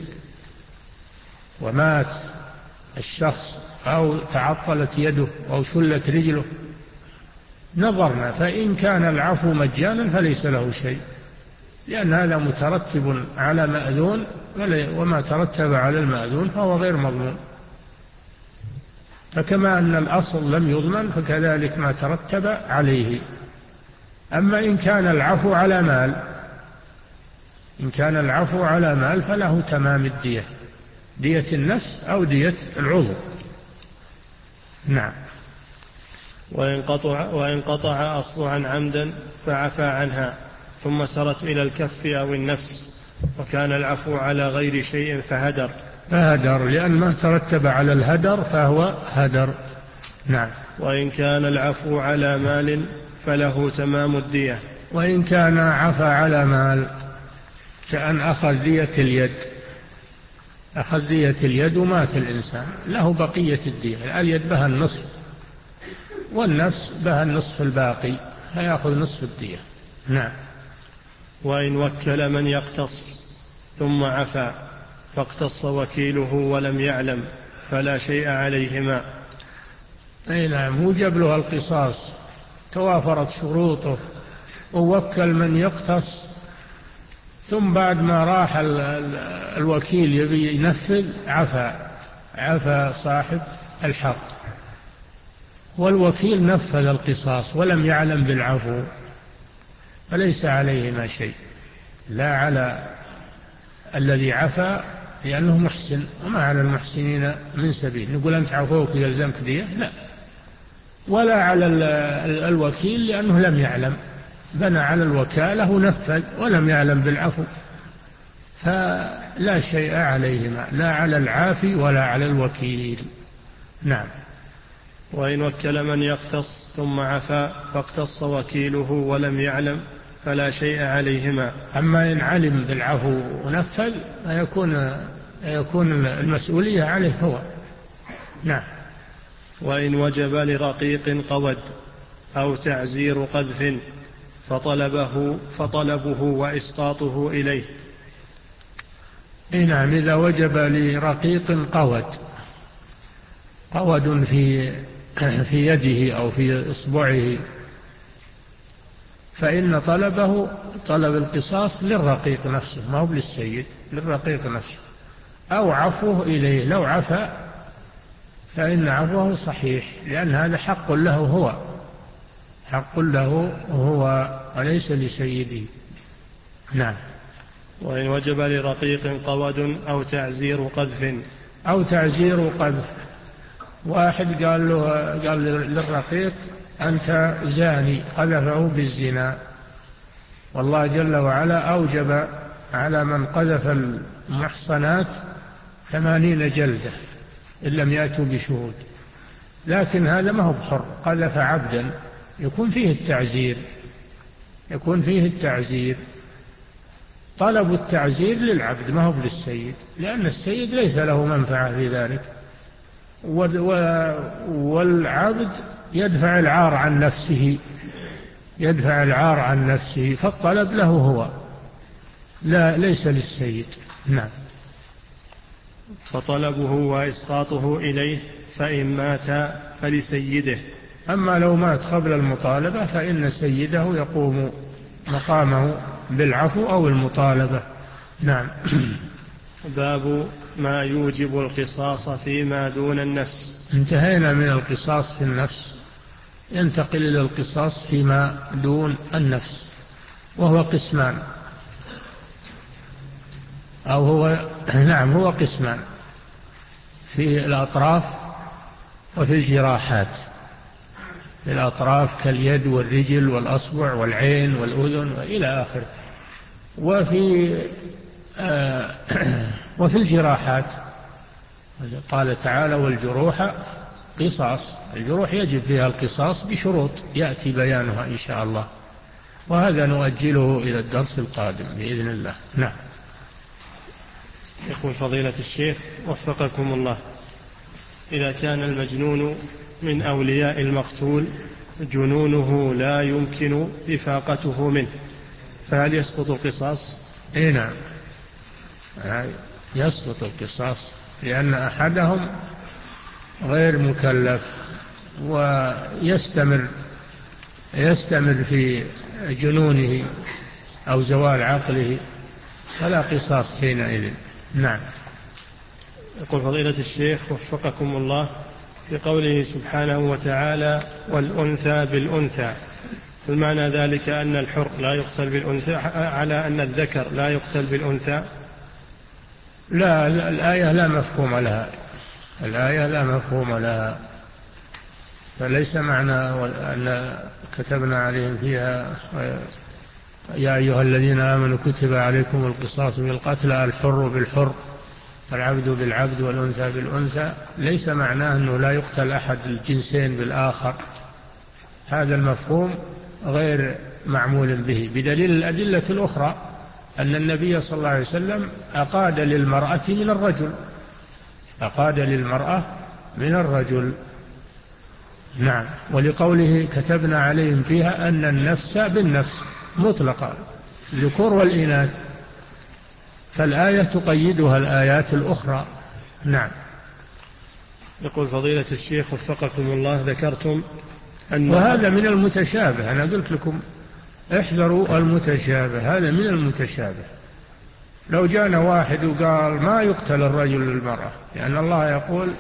ومات الشخص أو تعطلت يده أو شلت رجله، نظرنا، فإن كان العفو مجانا فليس له شيء، لأن هذا مترتب على مأذون، وما ترتب على المأذون فهو غير مضمون. فكما أن الأصل لم يضمن فكذلك ما ترتب عليه. أما إن كان العفو على مال، إن كان العفو على مال فله تمام الدية، دية النفس أو دية العضو. نعم. وإن قطع, وإن قطع أصبعا عمدا فعفى عنها ثم سرت إلى الكف أو النفس وكان العفو على غير شيء فهدر. فهدر لأن ما ترتب على الهدر فهو هدر. نعم. وإن كان العفو على مال فله تمام الدية. وإن كان عفى على مال كأن أخذ دية اليد، أخذ دية اليد ومات الإنسان، له بقية الدية، اليد بها النصف والنفس بها النصف الباقي، فيأخذ نصف الدية. نعم. وإن وكل من يقتص ثم عفى فاقتص وكيله ولم يعلم فلا شيء عليهما. أي نعم، وجب له القصاص، توافرت شروطه، ووكل من يقتص، ثم بعد ما راح الوكيل يبي ينفذ عفى، عفى صاحب الحق، والوكيل نفذ القصاص ولم يعلم بالعفو فليس عليهما شيء، لا على الذي عفى لأنه محسن، وما على المحسنين من سبيل، نقول أنت عفوك يلزمك دية، لا، ولا على الوكيل لأنه لم يعلم، بنى على الوكالة ونفذ ولم يعلم بالعفو، فلا شيء عليهما، لا على العافي ولا على الوكيل. نعم. وإن وكل من يقتص ثم عفا فاقتص وكيله ولم يعلم فلا شيء عليهما. أما إن علم بالعفو ونفذ فيكون يكون المسؤولية عليه هو، نعم. وإن وجب لرقيق قود أو تعزير قذف فطلبه, فطلبه وإسقاطه إليه. نعم. إذا وجب لرقيق قود قود في في يده أو في إصبعه فإن طلبه طلب القصاص للرقيق نفسه ما هو للسيد، للرقيق نفسه، أو عفوه إليه. لو عفى فإن عفوه صحيح، لأن هذا حق له هو، حق له هو وليس لسيده. نعم. وإن وجب لرقيق قود أو تعزير قذف أو تعزير قذف. واحد قال له قال للرقيق أنت زاني، قذفه بالزنا، والله جل وعلا أوجب على من قذف المحصنات ثمانين جلدة إن لم يأتوا بشهود، لكن هذا ما هو بحر، قذف عبدا، يكون فيه التعزير، يكون فيه التعزير. طلب التعزير للعبد ما هو للسيد، لأن السيد ليس له منفعة في ذلك، والعبد يدفع العار عن نفسه، يدفع العار عن نفسه، فالطلب له هو لا ليس للسيد. نعم. فطلبه وإسقاطه إليه، فإن مات فلسيده. أما لو مات قبل المطالبة فإن سيده يقوم مقامه بالعفو أو المطالبة. نعم. باب ما يوجب القصاص فيما دون النفس. انتهينا من القصاص في النفس، ينتقل إلى القصاص فيما دون النفس، وهو قسمان، أو هو نعم هو قسمان، في الأطراف وفي الجراحات. في الأطراف كاليد والرجل والأصبع والعين والأذن وإلى آخره. وفي آه وفي الجراحات قال تعالى والجروح قصاص. الجروح يجب فيها القصاص بشروط يأتي بيانها إن شاء الله، وهذا نؤجله إلى الدرس القادم بإذن الله. نعم. يقول فضيلة الشيخ وفقكم الله: إذا كان المجنون من أولياء المقتول جنونه لا يمكن إفاقته منه، فهل يسقط القصاص؟ إيه نعم، يسقط القصاص، لأن أحدهم غير مكلف ويستمر يستمر في جنونه أو زوال عقله، فلا قصاص حينئذ. نعم. يقول فضيلة الشيخ وفقكم الله: في قوله سبحانه وتعالى والأنثى بالأنثى، المعنى ذلك أن الحر لا يقتل بالأنثى على أن الذكر لا يقتل بالأنثى؟ لا, لا الآية لا مفهوم لها، الآية لا مفهوم لها، فليس معنى أن كتبنا عليهم فيها يا أيها الذين آمنوا كتب عليكم القصاص بالقتل الحر بالحر والعبد بالعبد والأنثى بالأنثى، ليس معناه أنه لا يقتل أحد الجنسين بالآخر، هذا المفهوم غير معمول به، بدليل الأدلة الأخرى أن النبي صلى الله عليه وسلم أقاد للمرأة من الرجل، أقاد للمرأة من الرجل. نعم. ولقوله كتبنا عليهم فيها أن النفس بالنفس مطلقة، الذكور والإناث، فالآية تقيدها الآيات الأخرى. نعم. يقول فضيلة الشيخ وفقكم الله: ذكرتم أن وهذا من المتشابه، أنا قلت لكم احذروا المتشابه، هذا من المتشابه. لو جاءنا واحد وقال ما يقتل الرجل للمرأة، لأن الله يقول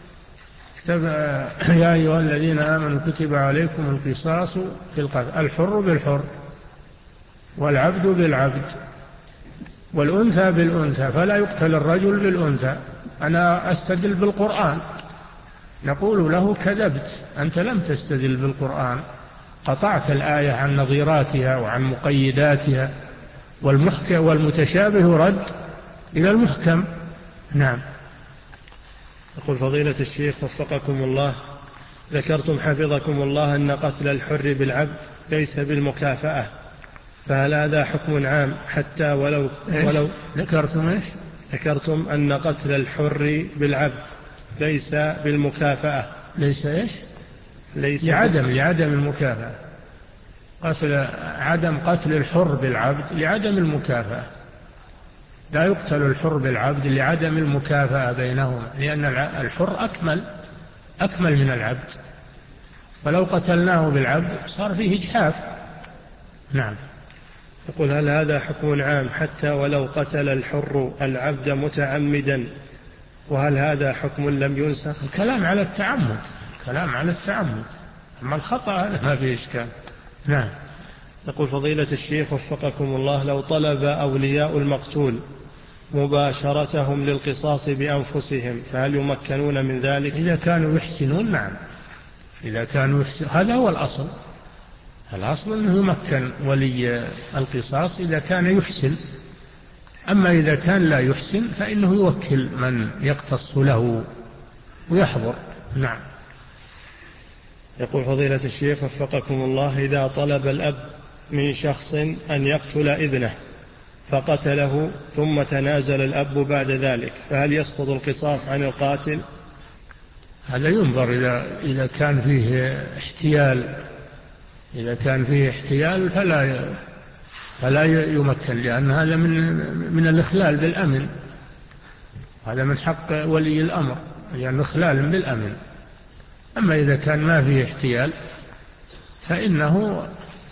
يا أيها الذين آمنوا كتب عليكم القصاص في القتل الحر بالحر والعبد بالعبد والأنثى بالأنثى، فلا يقتل الرجل بالأنثى، أنا أستدل بالقرآن. نقول له كذبت، أنت لم تستدل بالقرآن، قطعت الآية عن نظيراتها وعن مقيداتها، والمحكم والمتشابه رد إلى المحكم. نعم. يقول فضيلة الشيخ وفقكم الله: ذكرتم حفظكم الله أن قتل الحر بالعبد ليس بالمكافأة، فهل هذا حكم عام حتى ولو, ولو ذكرتم إيش؟ ذكرتم أن قتل الحر بالعبد ليس بالمكافأة. ليس إيش؟ ليس لعدم لعدم المكافأة. قتل عدم قتل الحر بالعبد لعدم المكافأة. لا يقتل الحر بالعبد لعدم المكافأة بينهما، لأن الحر أكمل أكمل من العبد، ولو قتلناه بالعبد صار فيه إجحاف. نعم. يقول هل هذا حكم عام حتى ولو قتل الحر العبد متعمدا، وهل هذا حكم لم ينسخ؟ الكلام على التعمد، كلام على التعمد، أما الخطأ هذا ما فيه إشكال. نعم. يقول فضيلة الشيخ وفقكم الله، لو طلب أولياء المقتول مباشرتهم للقصاص بأنفسهم فهل يمكنون من ذلك؟ إذا كانوا يحسنون نعم، إذا كانوا يحسنون هذا هو الأصل. الأصل أنه يمكن ولي القصاص إذا كان يحسن، أما إذا كان لا يحسن فإنه يوكل من يقتص له ويحضر. نعم. يقول فضيلة الشيخ وفقكم الله، إذا طلب الأب من شخص أن يقتل ابنه فقتله ثم تنازل الأب بعد ذلك فهل يسقط القصاص عن القاتل؟ هذا ينظر إذا إذا كان فيه احتيال، إذا كان فيه احتيال فلا فلا يمكن، لأن هذا من من الإخلال بالأمن، هذا من حق ولي الأمر، يعني إخلال بالأمن. أما إذا كان ما فيه احتيال فإنه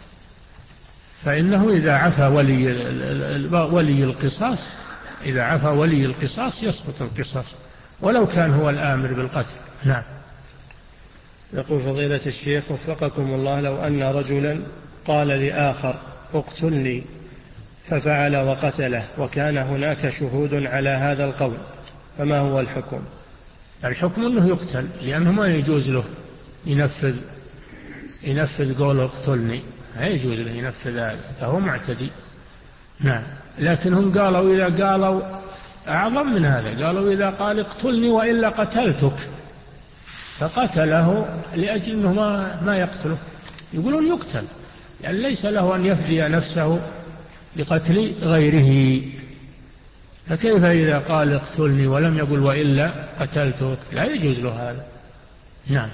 فإنه إذا عفى ولي ولي القصاص إذا عفى ولي القصاص يسقط القصاص ولو كان هو الآمر بالقتل. نعم. يقول فضيلة الشيخ وفقكم الله، لو أن رجلا قال لآخر اقتلني ففعل وقتله وكان هناك شهود على هذا القول فما هو الحكم؟ الحكم أنه يقتل، لأنه ما يجوز له ينفذ ينفذ قول اقتلني، لا يجوز له ينفذ هذا، فهو معتدي. نعم. لكن هم قالوا إذا قالوا أعظم من هذا، قالوا إذا قال اقتلني وإلا قتلتك فقتله لأجل أنه ما, ما يقتله، يقولون يقتل، يعني ليس له أن يفدي نفسه لقتل غيره، فكيف إذا قال اقتلني ولم يقل وإلا قتلتك؟ لا يجوز له هذا. نعم.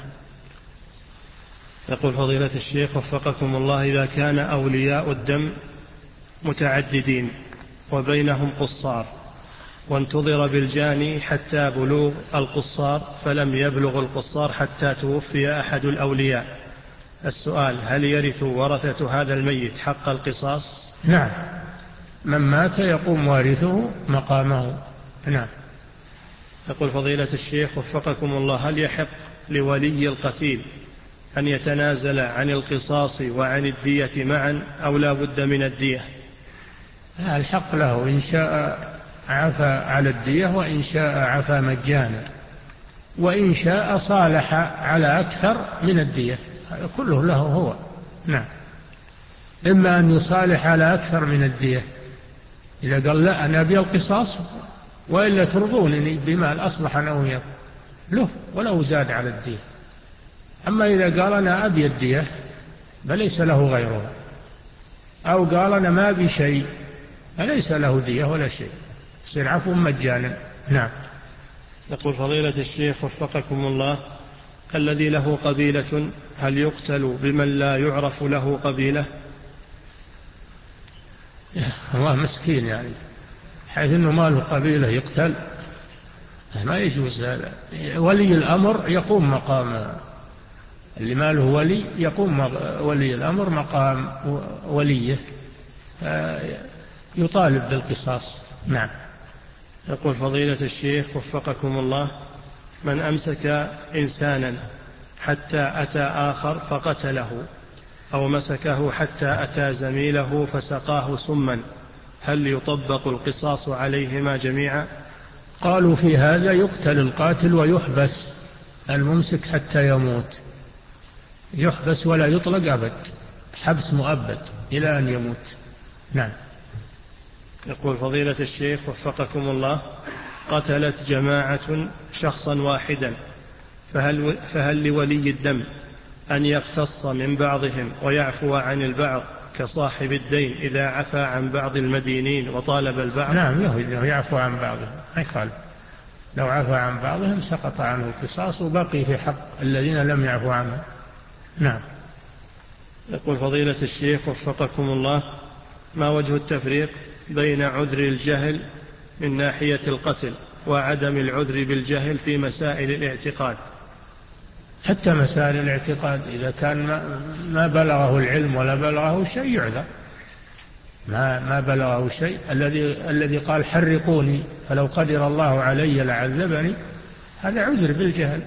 يقول فضيلة الشيخ وفقكم الله، إذا كان أولياء الدم متعددين وبينهم قصار وانتظر بالجاني حتى بلوغ القصار فلم يبلغ القصار حتى توفي أحد الأولياء، السؤال هل يرث ورثة هذا الميت حق القصاص؟ نعم، من مات يقوم وارثه مقامه. نعم. يقول فضيلة الشيخ وفقكم الله، هل يحق لولي القتيل أن يتنازل عن القصاص وعن الدية معا أو لا بد من الدية؟ لا، الحق له، إن شاء عفى على الدية وإن شاء عفى مجانا وإن شاء صالح على أكثر من الدية، كله له هو. نعم. إما أن يصالح على أكثر من الدية، إذا قال لا أنا أبي القصاص وإلا ترضونني بمال أصلح أنا وياكم له ولو زاد على الدية. أما إذا قال أنا أبي الدية فليس له غيرها، أو قال أنا ما أبي شيء فليس له دية ولا شيء، يصير عفو مجانا. نعم. يقول فضيلة الشيخ وفقكم الله، الذي له قبيلة هل يقتل بمن لا يعرف له قبيلة؟ الله مسكين، يعني حيث أنه ما له قبيلة يقتل، ما يجوز هذا. ولي الأمر يقوم مقام اللي ما له ولي، يقوم ولي الأمر مقام وليه يطالب بالقصاص. نعم. يقول فضيلة الشيخ وفقكم الله، من أمسك إنسانا حتى أتى آخر فقتله أو مسكه حتى أتى زميله فسقاه سما هل يطبق القصاص عليهما جميعا؟ قالوا في هذا يقتل القاتل ويحبس الممسك حتى يموت، يحبس ولا يطلق أبد، حبس مؤبد إلى أن يموت. نعم. يقول فضيلة الشيخ وفقكم الله، قتلت جماعة شخصا واحدا فهل, فهل لولي الدم أن يقتص من بعضهم ويعفو عن البعض كصاحب الدين إذا عفى عن بعض المدينين وطالب البعض؟ نعم، له يعفو عن بعضهم، ما يخالف. لو عفى عن بعضهم سقط عنه القصاص وبقي في حق الذين لم يعفوا عنه. نعم. يقول فضيلة الشيخ وفقكم الله: ما وجه التفريق بين عذر الجهل من ناحية القتل وعدم العذر بالجهل في مسائل الاعتقاد؟ حتى مسائل الاعتقاد إذا كان ما بلغه العلم ولا بلغه شيء يعذر. ما ما بلغه شيء، الذي الذي قال حرقوني فلو قدر الله علي لعذبني، هذا عذر بالجهل،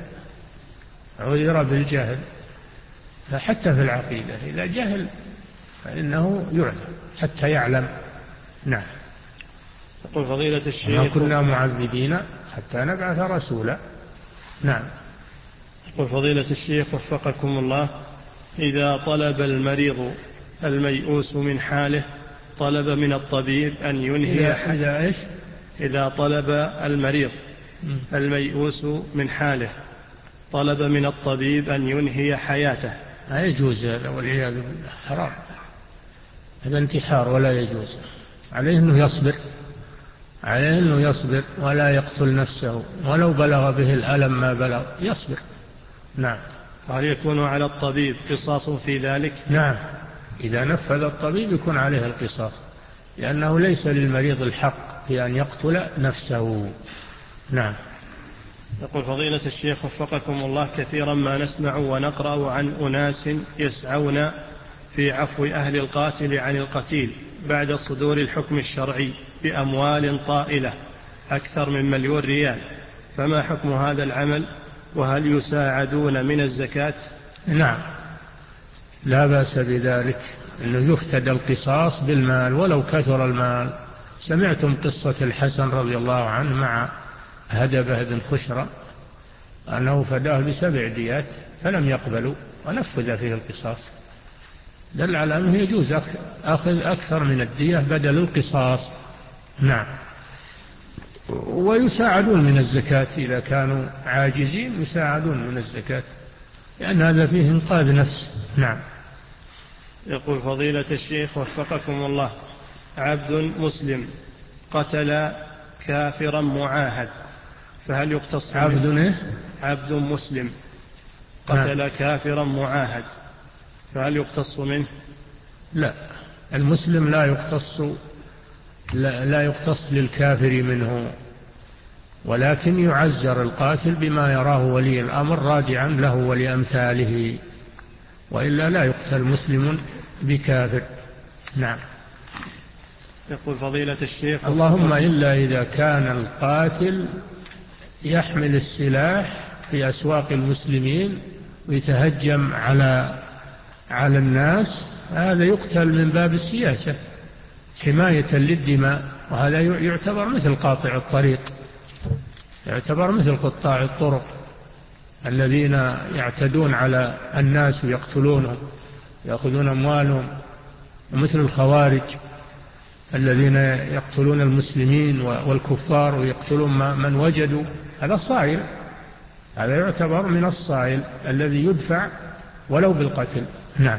عذر بالجهل. فحتى في العقيدة إذا جهل فإنه يعذر حتى يعلم. نعم. يقول فضيلة الشيخ: ما كنا معذبين حتى نبعث رسولا. نعم. يقول فضيلة الشيخ وفقكم الله: إذا طلب المريض الميؤوس من حاله طلب من الطبيب أن ينهي إذا, إذا, إيش؟ إذا طلب المريض الميؤوس من حاله طلب من الطبيب أن ينهي حياته، لا يجوز هذا والعياذ بالله، حرام، هذا انتحار ولا يجوز. عليه أنه يصبر، عليه أنه يصبر ولا يقتل نفسه ولو بلغ به الألم ما بلغ، يصبر. نعم. هل يكون على الطبيب قصاص في ذلك؟ نعم، إذا نفذ الطبيب يكون عليه القصاص، لأنه ليس للمريض الحق في أن يقتل نفسه. نعم. يقول فضيلة الشيخ وفقكم الله: كثيرا ما نسمع ونقرأ عن أناس يسعون في عفو أهل القاتل عن القتيل بعد صدور الحكم الشرعي بأموال طائلة أكثر من مليون ريال، فما حكم هذا العمل؟ وهل يساعدون من الزكاة؟ نعم، لا بأس بذلك، أنه يفتدى القصاص بالمال ولو كثر المال. سمعتم قصة الحسن رضي الله عنه مع هدبة بن خشرة أنه فداه بسبع ديات فلم يقبلوا ونفذ فيه القصاص، دل على أنه يجوز أخذ أكثر من الدية بدل القصاص. نعم. ويساعدون من الزكاة إذا كانوا عاجزين، يساعدون من الزكاة، لأن هذا فيه إنقاذ نفس. نعم. يقول فضيلة الشيخ وفقكم الله: عبد مسلم قتل كافرا معاهد، فهل يقتص عبد إيه؟ عبد مسلم قتل نعم. كافرا معاهد، فهل يقتص منه؟ لا، المسلم لا يقتص، لا, لا يقتص للكافر منه، ولكن يعزر القاتل بما يراه ولي الأمر راجعا له ولأمثاله، وإلا لا يقتل مسلم بكافر. نعم. يقول فضيلة الشيخ: اللهم إلا إذا كان القاتل يحمل السلاح في أسواق المسلمين ويتهجم على على الناس، هذا يقتل من باب السياسة حماية للدماء، وهذا يعتبر مثل قاطع الطريق، يعتبر مثل قطاع الطرق الذين يعتدون على الناس ويقتلونهم يأخذون أموالهم، ومثل الخوارج الذين يقتلون المسلمين والكفار ويقتلون من وجدوا، هذا الصائل، هذا يعتبر من الصائل الذي يدفع ولو بالقتل. نعم.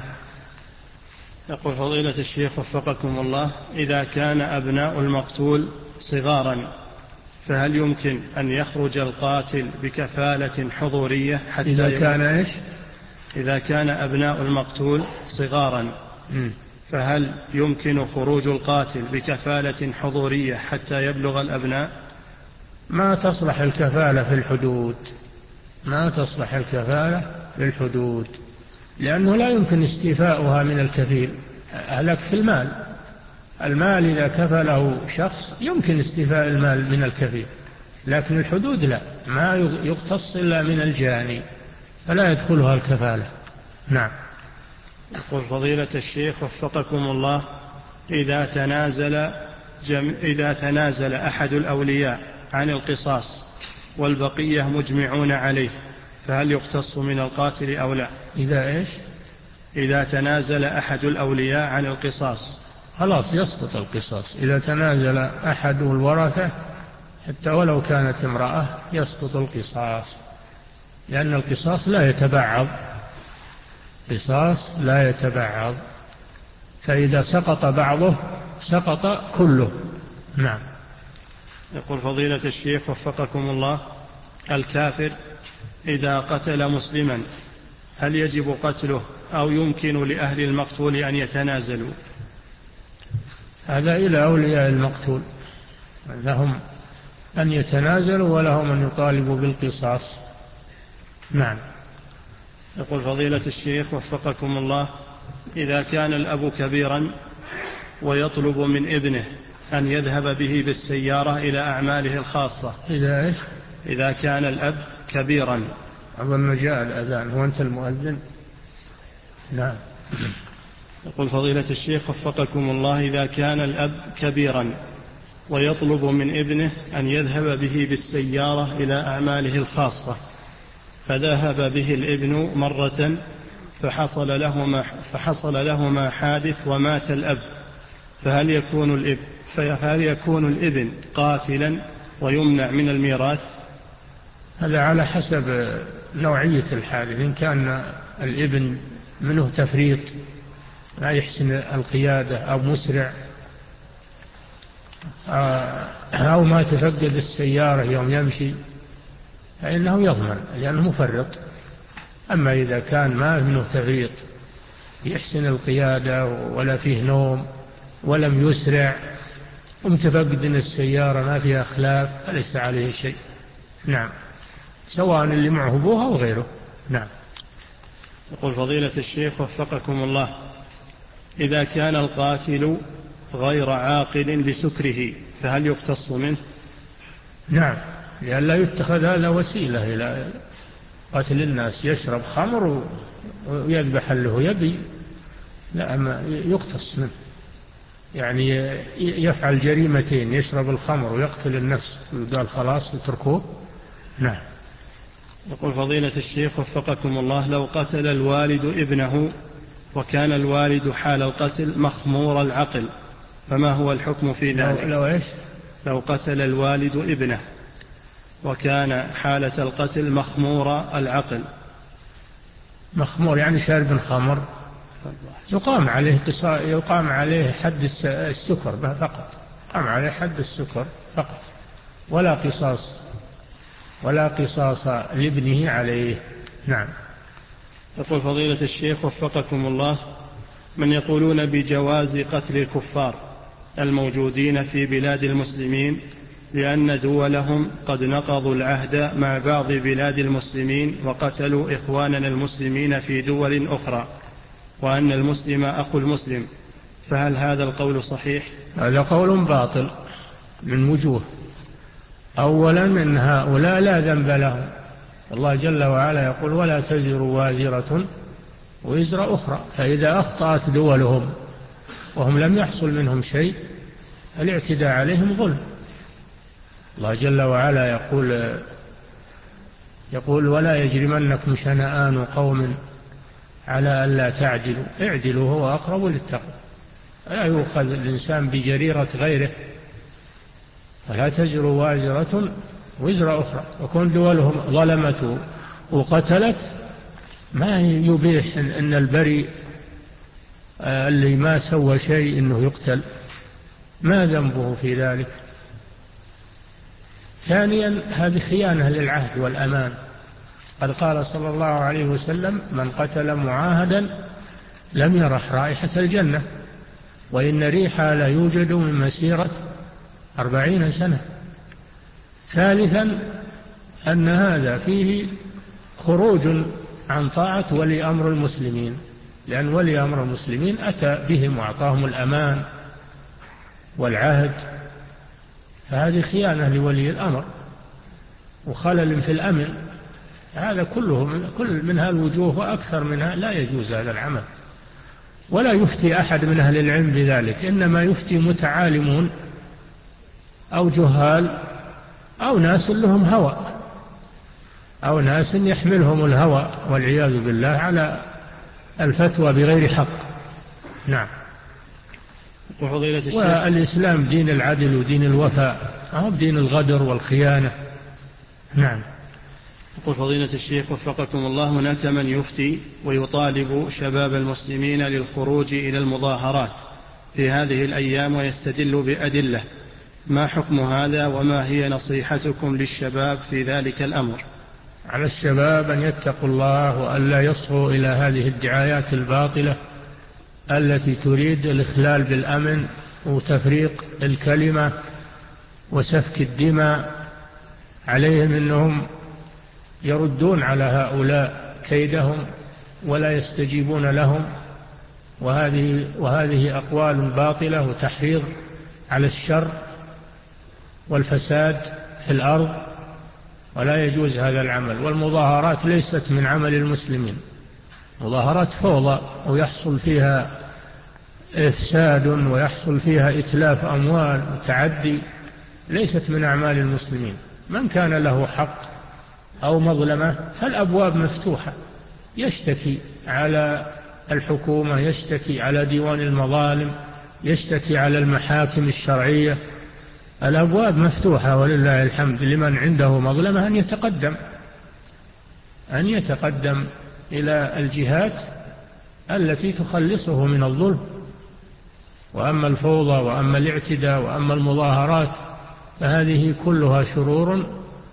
يقول فضيلة الشيخ وفقكم الله: إذا كان أبناء المقتول صغارا فهل يمكن أن يخرج القاتل بكفالة حضورية حتى إذا كان إيش؟ إذا كان أبناء المقتول صغارا م. فهل يمكن خروج القاتل بكفالة حضورية حتى يبلغ الأبناء؟ ما تصلح الكفالة في الحدود، ما تصلح الكفالة في الحدود، لأنه لا يمكن استيفاؤها من الكفيل. هلك في المال، المال إذا كفله شخص يمكن استيفاء المال من الكفيل، لكن الحدود لا، ما يقتص إلا من الجاني، فلا يدخلها الكفالة. نعم. يقول فضيلة الشيخ وفقكم الله: إذا تنازل جم... إذا تنازل أحد الأولياء عن القصاص والبقية مجمعون عليه، فهل يقتص من القاتل أو لا؟ إذا إيش؟ إذا تنازل أحد الأولياء عن القصاص خلاص يسقط القصاص. إذا تنازل أحد الورثة حتى ولو كانت امرأة يسقط القصاص، لأن القصاص لا يتبعض، قصاص لا يتبعض، فإذا سقط بعضه سقط كله. نعم. يقول فضيلة الشيخ وفقكم الله، الكافر إذا قتل مسلما هل يجب قتله أو يمكن لأهل المقتول أن يتنازلوا؟ هذا إلى أولياء المقتول، لهم أن يتنازلوا ولهم أن يطالبوا بالقصاص. نعم. يقول فضيلة الشيخ وفقكم الله، إذا كان الأب كبيرا ويطلب من ابنه أن يذهب به بالسيارة إلى أعماله الخاصة، إذا إيش؟ إذا كان الأب كبيرا. أظن جاء الأذان، هو أنت المؤذن؟ نعم. يقول فضيلة الشيخ وفقكم الله، إذا كان الأب كبيرا ويطلب من ابنه أن يذهب به بالسيارة إلى أعماله الخاصة، فذهب به الابن مرة فحصل لهما, فحصل لهما حادث ومات الأب، فهل يكون الابن, فهل يكون الابن قاتلا ويمنع من الميراث؟ هذا على حسب نوعية الحادث. إن كان الابن منه تفريط، لا يحسن القيادة أو مسرع أو ما تفقد السيارة يوم يمشي، فإنه يضمن لأنه مفرط. أما إذا كان ما منه تفريط، يحسن القيادة ولا فيه نوم ولم يسرع ومتفقد أن السيارة ما فيها خلاف، فليس عليه شيء. نعم، سواء اللي معه أبوها أو غيره. نعم. يقول فضيلة الشيخ وفقكم الله، إذا كان القاتل غير عاقل لسكره فهل يقتص منه؟ نعم، لأن لا يتخذ هذا وسيلة إلى قتل الناس، يشرب خمر ويذبح له يبي، لا، أما يقتص منه، يعني يفعل جريمتين، يشرب الخمر ويقتل النفس وقال خلاص اتركوه. نعم. يقول فضيلة الشيخ وفقكم الله، لو قتل الوالد ابنه وكان الوالد حال القتل مخمور العقل فما هو الحكم في ذلك؟ لو إيش؟ لو قتل الوالد ابنه وكان حالة القتل مخمور العقل. مخمور يعني شارب الخمر، يقام عليه يقام عليه حد السكر فقط، يقام عليه حد السكر فقط، ولا قصاص ولا قصاص لابنه عليه. نعم. يقول فضيلة الشيخ وفقكم الله، من يقولون بجواز قتل الكفار الموجودين في بلاد المسلمين لأن دولهم قد نقضوا العهد مع بعض بلاد المسلمين وقتلوا إخواننا المسلمين في دول أخرى، وأن المسلم أخو المسلم، فهل هذا القول صحيح؟ هذا قول باطل من وجوه. أولا أن هؤلاء لا ذنب لهم، الله جل وعلا يقول ولا تزر وازرة وزر أخرى، فإذا أخطأت دولهم وهم لم يحصل منهم شيء الاعتداء عليهم ظلم. الله جل وعلا يقول يقول ولا يجرمنكم شنآن قوم على ألا تعدلوا اعدلوا هو أقرب للتقوى، لا يؤخذ الإنسان بجريرة غيره، فلا تزر وازرة وزر أخرى. وكون دولهم ظلمته وقتلت ما يبيح أن البريء اللي ما سوى شيء أنه يقتل، ما ذنبه في ذلك. ثانيا هذه خيانة للعهد والأمان، قد قال صلى الله عليه وسلم من قتل معاهدا لم يرح رائحة الجنة، وإن ريحها لا يوجد من مسيرة أربعين سنة. ثالثا أن هذا فيه خروج عن طاعة ولي أمر المسلمين، لأن ولي أمر المسلمين أتى بهم وأعطاهم الأمان والعهد، فهذه خيانة لولي الأمر وخلل في الأمن. هذا كله كل من هالوجوه وأكثر منها لا يجوز هذا العمل، ولا يفتي أحد من أهل العلم بذلك، إنما يفتي متعالمون أو جهال أو ناس لهم هوى أو ناس يحملهم الهوى والعياذ بالله على الفتوى بغير حق. نعم. والإسلام دين العدل ودين الوفاء، أو دين الغدر والخيانة. نعم. يقول فضيلة الشيخ وفقكم الله، هناك من يفتي ويطالب شباب المسلمين للخروج إلى المظاهرات في هذه الأيام ويستدل بأدلة ما حكم هذا وما هي نصيحتكم للشباب في ذلك الأمر؟ على الشباب أن يتقوا الله وأن لا يصغوا إلى هذه الدعايات الباطلة التي تريد الإخلال بالأمن وتفريق الكلمة وسفك الدماء. عليهم أنهم يردون على هؤلاء كيدهم ولا يستجيبون لهم، وهذه, وهذه أقوال باطلة وتحريض على الشر والفساد في الأرض، ولا يجوز هذا العمل. والمظاهرات ليست من عمل المسلمين، مظاهرات فوضى ويحصل فيها إفساد ويحصل فيها إتلاف أموال وتعدي، ليست من أعمال المسلمين. من كان له حق أو مظلمة فالأبواب مفتوحة، يشتكي على الحكومة، يشتكي على ديوان المظالم، يشتكي على المحاكم الشرعية. الأبواب مفتوحة ولله الحمد. لمن عنده مظلمة أن يتقدم أن يتقدم إلى الجهات التي تخلصه من الظلم. وأما الفوضى وأما الاعتداء وأما المظاهرات فهذه كلها شرور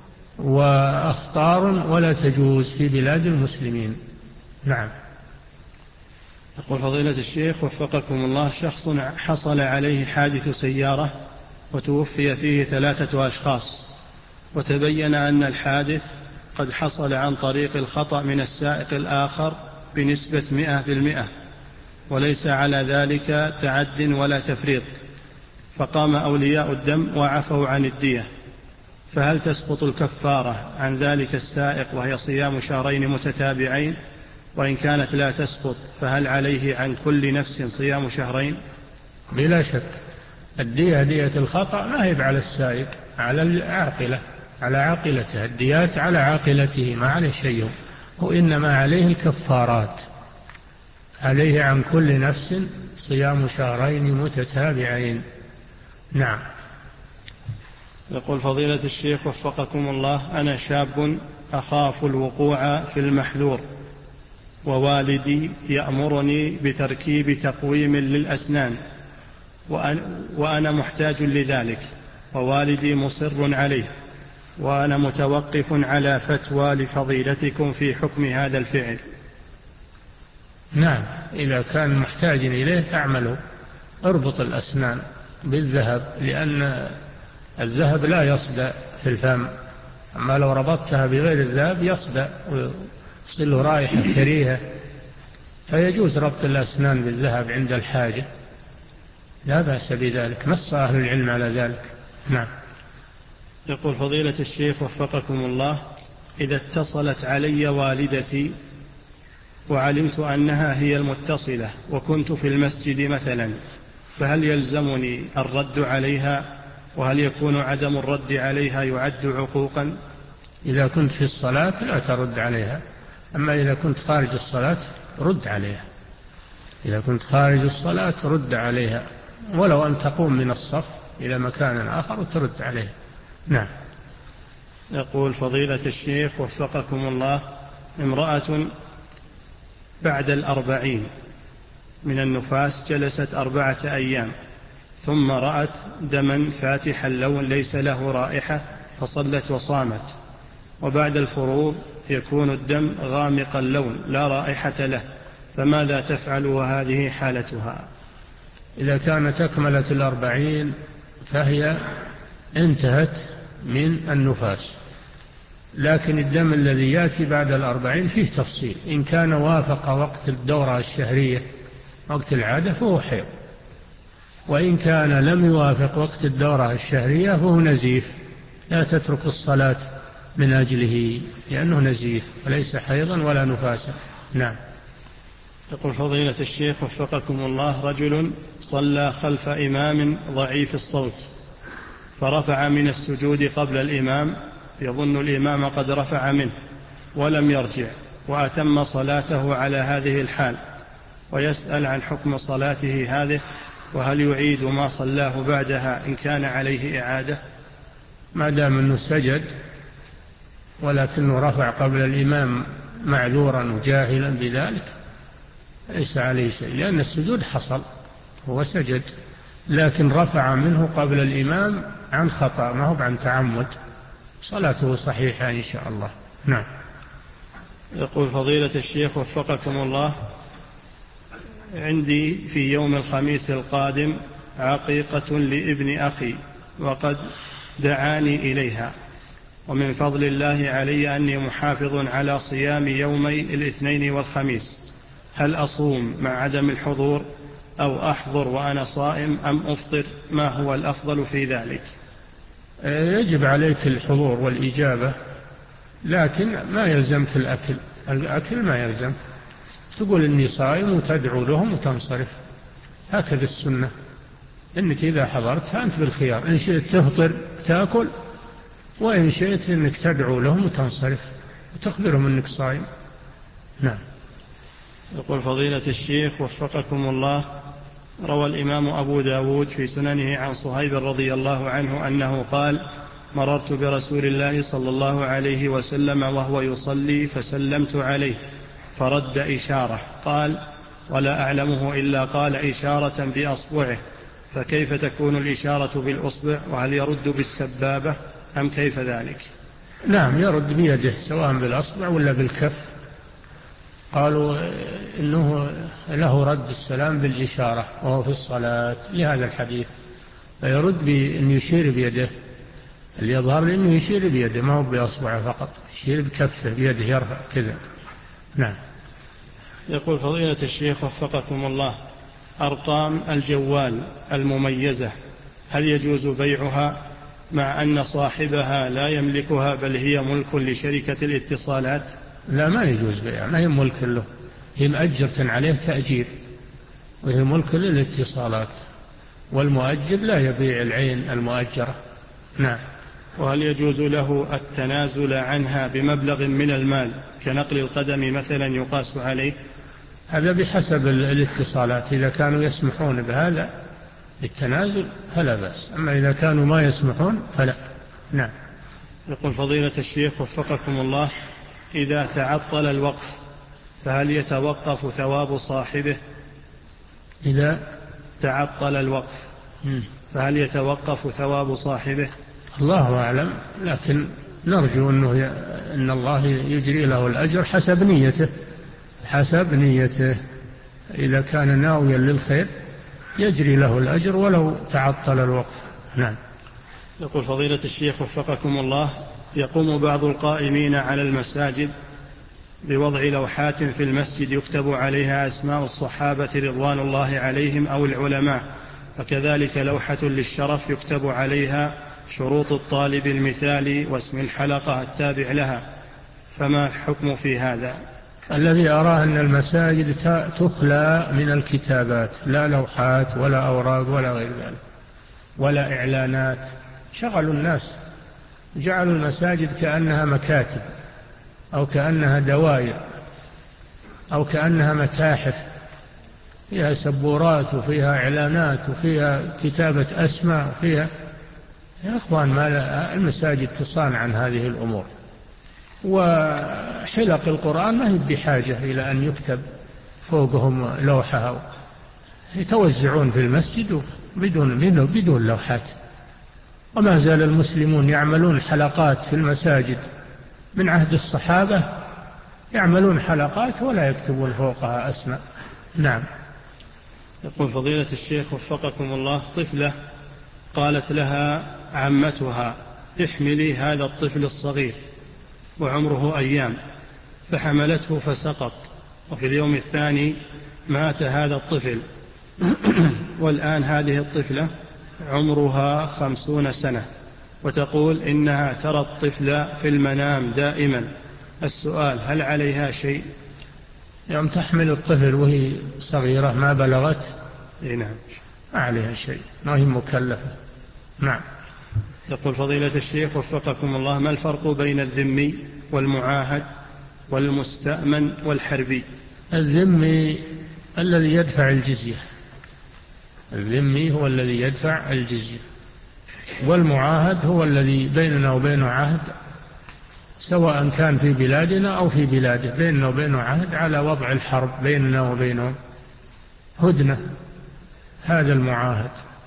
وأخطار ولا تجوز في بلاد المسلمين. نعم. يقول فضيلة الشيخ وفقكم الله، شخص حصل عليه حادث سيارة وتوفي فيه ثلاثة أشخاص، وتبين أن الحادث قد حصل عن طريق الخطأ من السائق الآخر بنسبة مئة بالمئة، وليس على ذلك تعد ولا تفريط، فقام أولياء الدم وعفوا عن الدية، فهل تسقط الكفارة عن ذلك السائق وهي صيام شهرين متتابعين؟ وإن كانت لا تسقط فهل عليه عن كل نفس صيام شهرين؟ بلا شك الدية دية الخطأ ما هي على السائق، على العاقلة، على عاقلته. الديات على عاقلته ما عليه شيء، وإنما عليه الكفارات. عليه عن كل نفس صيام شهرين متتابعين. نعم. يقول فضيلة الشيخ وفقكم الله، أنا شاب أخاف الوقوع في المحذور، ووالدي يأمرني بتركيب تقويم للأسنان، وأنا محتاج لذلك، ووالدي مصر عليه، وأنا متوقف على فتوى لفضيلتكم في حكم هذا الفعل. نعم، إذا كان محتاج إليه أعمله. اربط الأسنان بالذهب، لأن الذهب لا يصدأ في الفم، أما لو ربطتها بغير الذهب يصدأ ويصل له رائحة كريهة، فيجوز ربط الأسنان بالذهب عند الحاجة، لا بأس بذلك، نص أهل العلم على ذلك. نعم. يقول فضيلة الشيخ وفقكم الله، إذا اتصلت علي والدتي وعلمت أنها هي المتصلة وكنت في المسجد مثلا، فهل يلزمني الرد عليها؟ وهل يكون عدم الرد عليها يعد عقوقا؟ إذا كنت في الصلاة لا ترد عليها، أما إذا كنت خارج الصلاة رد عليها. إذا كنت خارج الصلاة رد عليها، ولو أن تقوم من الصف إلى مكان آخر وترد عليها. نعم. يقول فضيلة الشيخ وفقكم الله، امرأة بعد الأربعين من النفاس جلست أربعة أيام، ثم رأت دما فاتح اللون ليس له رائحة فصلت وصامت، وبعد الفروض يكون الدم غامق اللون لا رائحة له، فماذا تفعل وهذه حالتها؟ إذا كانت أكملت الأربعين فهي انتهت من النفاس، لكن الدم الذي يأتي بعد الأربعين فيه تفصيل. إن كان وافق وقت الدورة الشهرية وقت العادة فهو حيض، وإن كان لم يوافق وقت الدورة الشهرية فهو نزيف، لا تترك الصلاة من أجله لأنه نزيف وليس حيضا ولا نفاسا. نعم. يقول فضيلة الشيخ وفقكم الله، رجل صلى خلف إمام ضعيف الصوت فرفع من السجود قبل الإمام، يظن الإمام قد رفع منه ولم يرجع، وأتم صلاته على هذه الحال، ويسأل عن حكم صلاته هذه، وهل يعيد ما صلاه بعدها إن كان عليه إعادة؟ ما دام أنه سجد ولكنه رفع قبل الإمام معذورا وجاهلا بذلك ليس عليه شيء، لأن السجود حصل، هو سجد، لكن رفع منه قبل الإمام عن خطأ ما هو عن تعمد، صلاته صحيحة إن شاء الله. نعم. يقول فضيلة الشيخ وفقكم الله، عندي في يوم الخميس القادم عقيقة لابن أخي وقد دعاني إليها، ومن فضل الله علي أني محافظ على صيام يومي الاثنين والخميس، هل أصوم مع عدم الحضور أو أحضر وأنا صائم أم أفطر؟ ما هو الأفضل في ذلك؟ يجب عليك الحضور والإجابة، لكن ما يلزمك الأكل، الأكل ما يلزم، تقول إني صائم وتدعو لهم وتنصرف، هكذا السنة، إنك إذا حضرت فأنت بالخيار، إن شئت تفطر تأكل، وإن شئت إنك تدعو لهم وتنصرف وتخبرهم إنك صائم. نعم. يقول فضيلة الشيخ وفقكم الله، روى الإمام أبو داود في سننه عن صهيب رضي الله عنه أنه قال: مررت برسول الله صلى الله عليه وسلم وهو يصلي فسلمت عليه فرد إشارة، قال: ولا أعلمه إلا قال إشارة بأصبعه، فكيف تكون الإشارة بالأصبع، وهل يرد بالسبابة أم كيف ذلك؟ نعم، يرد بيده سواء بالأصبع ولا بالكف، قالوا إنه له رد السلام بالإشارة وهو في الصلاة لهذا الحديث، فيرد بأن يشير بيده، اللي يظهر لأنه يشير بيده ما هو بأصبعه فقط، يشير بكفه بيده يرفع كذا. نعم. يقول فضيلة الشيخ وفقكم الله، أرقام الجوال المميزة هل يجوز بيعها مع أن صاحبها لا يملكها بل هي ملك لشركة الاتصالات؟ لا، ما يجوز بيعها، ما هي ملك له، هي مأجرة عليه تأجير، وهي ملك للاتصالات، والمؤجر لا يبيع العين المؤجرة. نعم. وهل يجوز له التنازل عنها بمبلغ من المال كنقل القدم مثلا يقاس عليه؟ هذا بحسب الاتصالات، إذا كانوا يسمحون بهذا بالتنازل فلا بأس، أما إذا كانوا ما يسمحون فلا. نعم. يقول فضيلة الشيخ وفقكم الله، إذا تعطل الوقف فهل يتوقف ثواب صاحبه؟ إذا تعطل الوقف فهل يتوقف ثواب صاحبه؟ الله أعلم، لكن نرجو أنه ي... أن الله يجري له الأجر حسب نيته، حسب نيته، إذا كان ناويا للخير يجري له الأجر ولو تعطل الوقف. نعم. يقول فضيلة الشيخ وفقكم الله، يقوم بعض القائمين على المساجد بوضع لوحات في المسجد يكتب عليها أسماء الصحابة رضوان الله عليهم أو العلماء، وكذلك لوحة للشرف يكتب عليها شروط الطالب المثالي واسم الحلقة التابع لها، فما الحكم في هذا؟ الذي أراه أن المساجد تخلى من الكتابات، لا لوحات ولا أوراق ولا غير ذلك ولا إعلانات، شغلوا الناس، جعلوا المساجد كأنها مكاتب أو كأنها دوائر أو كأنها متاحف فيها سبورات وفيها إعلانات وفيها كتابة أسماء وفيها. يا أخوان، ما المساجد تصان عن هذه الأمور، وحلق القرآن ما هي بحاجة إلى أن يكتب فوقهم لوحة، يتوزعون في المسجد بدون بدون لوحات. وما زال المسلمون يعملون حلقات في المساجد من عهد الصحابة، يعملون حلقات ولا يكتبون فوقها أسماء. نعم. يقول فضيلة الشيخ وفقكم الله، طفلة قالت لها عمتها: احملي هذا الطفل الصغير، وعمره أيام، فحملته فسقط، وفي اليوم الثاني مات هذا الطفل، والآن هذه الطفلة عمرها خمسون سنة، وتقول إنها ترى الطفل في المنام دائما. السؤال: هل عليها شيء؟ يوم تحمل الطفل وهي صغيرة ما بلغت، إيه نعم، ما عليها شيء، ما هي مكلفة. نعم. يقول فضيلة الشيخ وفقكم الله، ما الفرق بين الذمي والمعاهد والمستأمن والحربي؟ الذمي الذي يدفع الجزية، الذمي هو الذي يدفع الجزية، والمعاهد هو الذي بيننا وبينه عهد، سواء كان في بلادنا أو في بلاده، بيننا وبينه عهد على وضع الحرب بيننا وبينه، هدنة، هذا المعاهد.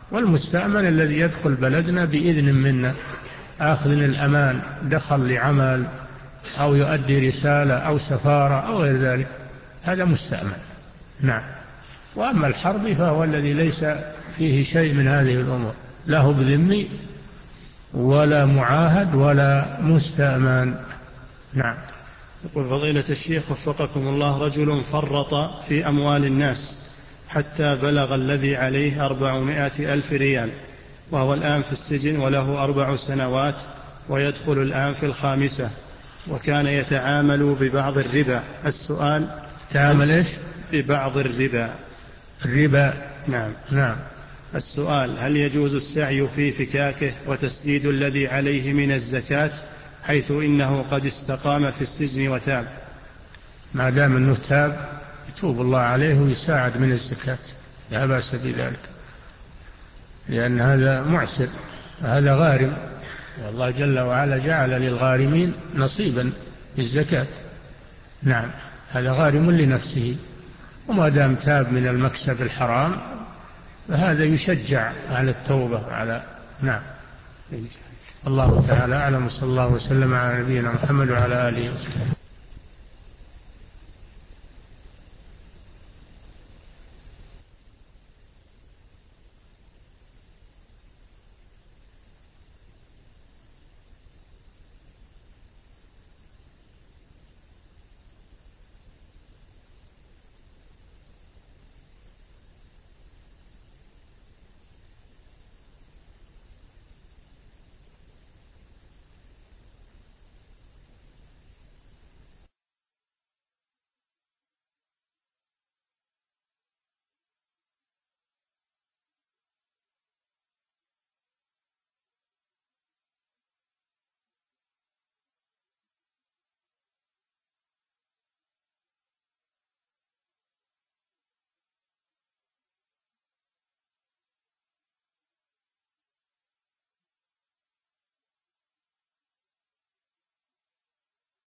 والمستأمن الذي يدخل بلدنا بإذن منا، آخذ الأمان، دخل لعمل أو يؤدي رسالة أو سفارة أو غير ذلك، هذا مستأمن. نعم. وأما الحرب فهو الذي ليس فيه شيء من هذه الأمور، لا هو بذمي ولا معاهد ولا مستأمن. نعم. يقول فضيلة الشيخ وفقكم الله: رجل فرط في أموال الناس حتى بلغ الذي عليه أربعمائة ألف ريال، وهو الآن في السجن وله أربع سنوات ويدخل الآن في الخامسة، وكان يتعامل ببعض الربا. السؤال: تعامل إيش؟ ببعض الربا. الربا. نعم. نعم. السؤال: هل يجوز السعي في فكاكه وتسديد الذي عليه من الزكاة، حيث إنه قد استقام في السجن وتاب؟ ما دام أنه تاب يتوب الله عليه ويساعد من الزكاة، لا بأس بذلك، لأن هذا معسر، هذا غارم، والله جل وعلا جعل للغارمين نصيبا في الزكاة. نعم. هذا غارم لنفسه، وما دام تاب من المكسب الحرام فهذا يشجع على التوبة على. نعم. الله تعالى أعلم، صلى الله وسلم على نبينا محمد وعلى آله وسلم.